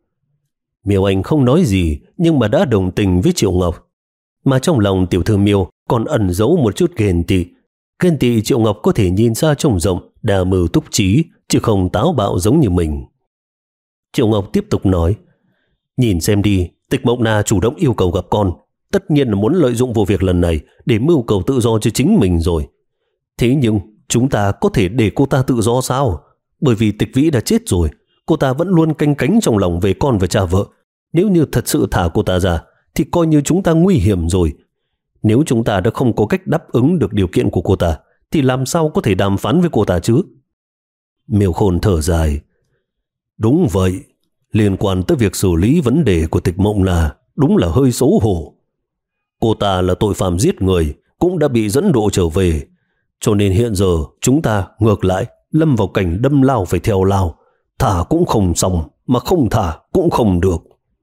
Miêu Anh không nói gì, nhưng mà đã đồng tình với Triệu Ngọc. Mà trong lòng tiểu thư Miêu còn ẩn giấu một chút ghen tị. Ghen tị Triệu Ngọc có thể nhìn xa trông rộng, đa mưu túc trí, chứ không táo bạo giống như mình. Triệu Ngọc tiếp tục nói, nhìn xem đi, Tịch Mộng Na chủ động yêu cầu gặp con, tất nhiên là muốn lợi dụng vụ việc lần này để mưu cầu tự do cho chính mình rồi. Thế nhưng chúng ta có thể để cô ta tự do sao? Bởi vì Tịch Vĩ đã chết rồi, cô ta vẫn luôn canh cánh trong lòng về con và cha vợ. Nếu như thật sự thả cô ta ra, thì coi như chúng ta nguy hiểm rồi. Nếu chúng ta đã không có cách đáp ứng được điều kiện của cô ta, thì làm sao có thể đàm phán với cô ta chứ? Miêu Khôn thở dài. Đúng vậy, liên quan tới việc xử lý vấn đề của Tịch Mộng Na, đúng là hơi xấu hổ. Cô ta là tội phạm giết người, cũng đã bị dẫn độ trở về. Cho nên hiện giờ chúng ta ngược lại lâm vào cảnh đâm lao phải theo lao. Thả cũng không xong, mà không thả cũng không được.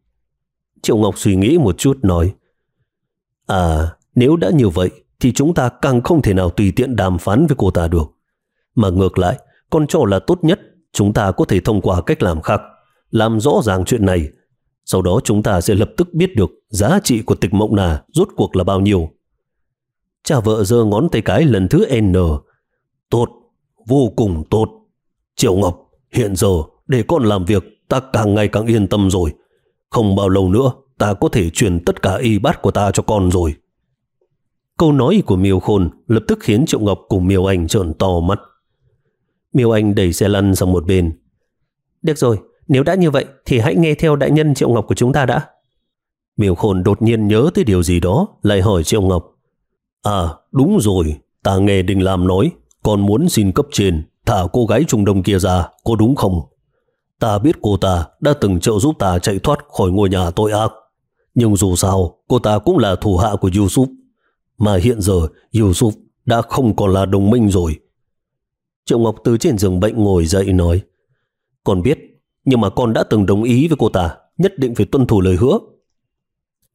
Triệu Ngọc suy nghĩ một chút nói, à, nếu đã như vậy thì chúng ta càng không thể nào tùy tiện đàm phán với cô ta được. Mà ngược lại, con cho là tốt nhất, chúng ta có thể thông qua cách làm khác, làm rõ ràng chuyện này. Sau đó chúng ta sẽ lập tức biết được giá trị của Tịch Mộng Na rốt cuộc là bao nhiêu. Cha vợ giơ ngón tay cái lần thứ N. Tốt, vô cùng tốt. Triệu Ngọc, hiện giờ để con làm việc, ta càng ngày càng yên tâm rồi. Không bao lâu nữa, ta có thể chuyển tất cả y bát của ta cho con rồi. Câu nói của Miêu Khôn lập tức khiến Triệu Ngọc cùng Miêu Anh trợn to mắt. Miêu Anh đẩy xe lăn sang một bên. Được rồi, nếu đã như vậy thì hãy nghe theo đại nhân Triệu Ngọc của chúng ta đã. Miêu Khôn đột nhiên nhớ tới điều gì đó, lại hỏi Triệu Ngọc. À, đúng rồi, ta nghe Đình Lam nói, con muốn xin cấp trên thả cô gái Trung Đông kia ra, có đúng không? Ta biết cô ta đã từng trợ giúp ta chạy thoát khỏi ngôi nhà tội ác. Nhưng dù sao, cô ta cũng là thủ hạ của Yusuf. Mà hiện giờ, Yusuf đã không còn là đồng minh rồi. Triệu Ngọc từ trên giường bệnh ngồi dậy nói, con biết, nhưng mà con đã từng đồng ý với cô ta, nhất định phải tuân thủ lời hứa.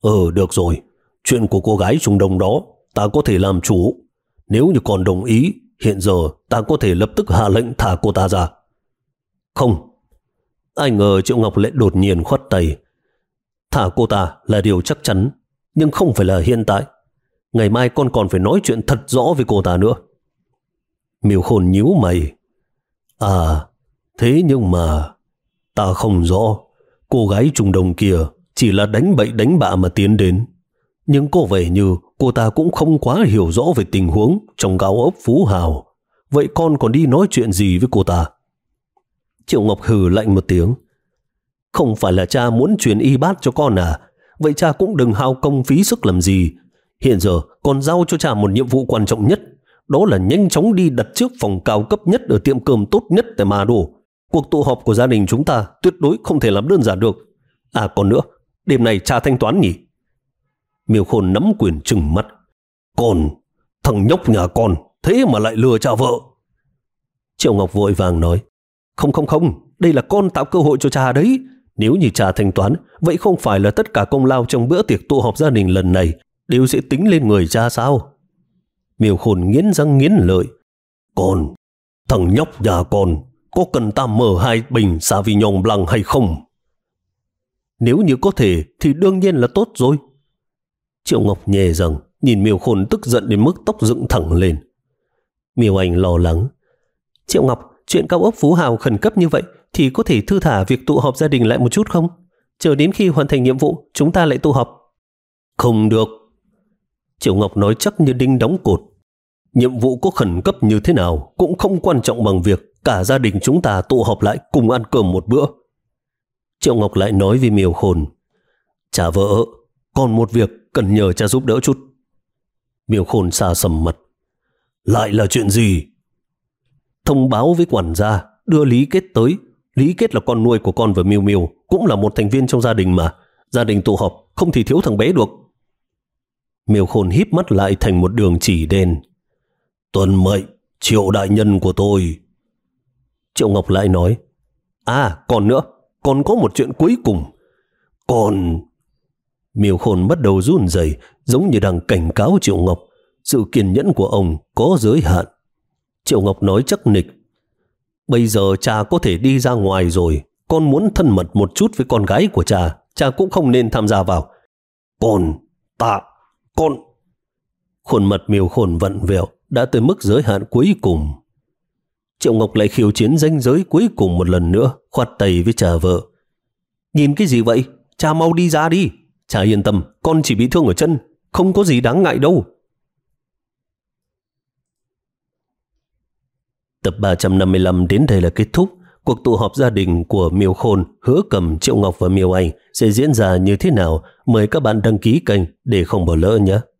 Ờ được rồi, chuyện của cô gái Trung Đông đó ta có thể làm chủ. Nếu như con đồng ý, hiện giờ ta có thể lập tức hạ lệnh thả cô ta ra. Không. Ai ngờ Triệu Ngọc lại đột nhiên khoát tay. Thả cô ta là điều chắc chắn, nhưng không phải là hiện tại. Ngày mai con còn phải nói chuyện thật rõ với cô ta nữa. Miêu Khôn nhíu mày. À, thế nhưng mà ta không rõ. Cô gái Trung Đông kia chỉ là đánh bậy đánh bạ mà tiến đến. Nhưng có vẻ như cô ta cũng không quá hiểu rõ về tình huống trong cao ốc Phú Hào. Vậy con còn đi nói chuyện gì với cô ta? Triệu Ngọc hừ lạnh một tiếng. Không phải là cha muốn truyền y bát cho con à? Vậy cha cũng đừng hao công phí sức làm gì. Hiện giờ con giao cho cha một nhiệm vụ quan trọng nhất. Đó là nhanh chóng đi đặt trước phòng cao cấp nhất ở tiệm cơm tốt nhất tại Ma Đô. Cuộc tụ họp của gia đình chúng ta tuyệt đối không thể làm đơn giản được. À còn nữa, đêm này cha thanh toán nhỉ? Miêu Khôn nắm quyền trừng mắt. Con, thằng nhóc nhà con, thế mà lại lừa cha vợ. Triệu Ngọc vội vàng nói. Không không không, đây là con tạo cơ hội cho cha đấy. Nếu như cha thanh toán, vậy không phải là tất cả công lao trong bữa tiệc tụ họp gia đình lần này đều sẽ tính lên người cha sao? Miêu Khôn nghiến răng nghiến lợi. Con, thằng nhóc nhà con, có cần ta mở hai bình Sauvignon Blanc hay không? Nếu như có thể thì đương nhiên là tốt rồi. Triệu Ngọc nhè rằng, nhìn Miêu Khôn tức giận đến mức tóc dựng thẳng lên. Miêu Anh lo lắng. Triệu Ngọc, chuyện cao ốc Phú Hào khẩn cấp như vậy thì có thể thư thả việc tụ họp gia đình lại một chút không? Chờ đến khi hoàn thành nhiệm vụ, chúng ta lại tụ họp. Không được. Triệu Ngọc nói chắc như đinh đóng cột. Nhiệm vụ có khẩn cấp như thế nào cũng không quan trọng bằng việc cả gia đình chúng ta tụ họp lại cùng ăn cơm một bữa. Triệu Ngọc lại nói với Miêu Khôn. Cha vợ, còn một việc cần nhờ cha giúp đỡ chút. Miêu Khôn xa sầm mặt. Lại là chuyện gì? Thông báo với quản gia, đưa Lý Kết tới. Lý Kết là con nuôi của con và Miêu Miêu, cũng là một thành viên trong gia đình mà. Gia đình tụ họp không thể thiếu thằng bé được. Miêu Khôn híp mắt lại thành một đường chỉ đen. Tuân mệnh, Triệu đại nhân của tôi. Triệu Ngọc lại nói. À còn nữa, còn có một chuyện cuối cùng. Còn... Miêu Khôn bắt đầu run rẩy, giống như đang cảnh cáo Triệu Ngọc. Sự kiên nhẫn của ông có giới hạn. Triệu Ngọc nói chắc nịch. Bây giờ cha có thể đi ra ngoài rồi. Con muốn thân mật một chút với con gái của cha, cha cũng không nên tham gia vào. Con, ta, con... Khuôn mặt Miêu Khôn vặn vẹo, đã tới mức giới hạn cuối cùng. Triệu Ngọc lại khiêu chiến ranh giới cuối cùng một lần nữa, khoát tay với cha vợ. Nhìn cái gì vậy? Cha mau đi ra đi. Cha yên tâm, con chỉ bị thương ở chân, không có gì đáng ngại đâu. Tập ba trăm năm mươi lăm đến đây là kết thúc. Cuộc tụ họp gia đình của Miêu Khôn, Hứa Cầm, Triệu Ngọc và Miêu Anh sẽ diễn ra như thế nào? Mời các bạn đăng ký kênh để không bỏ lỡ nhé.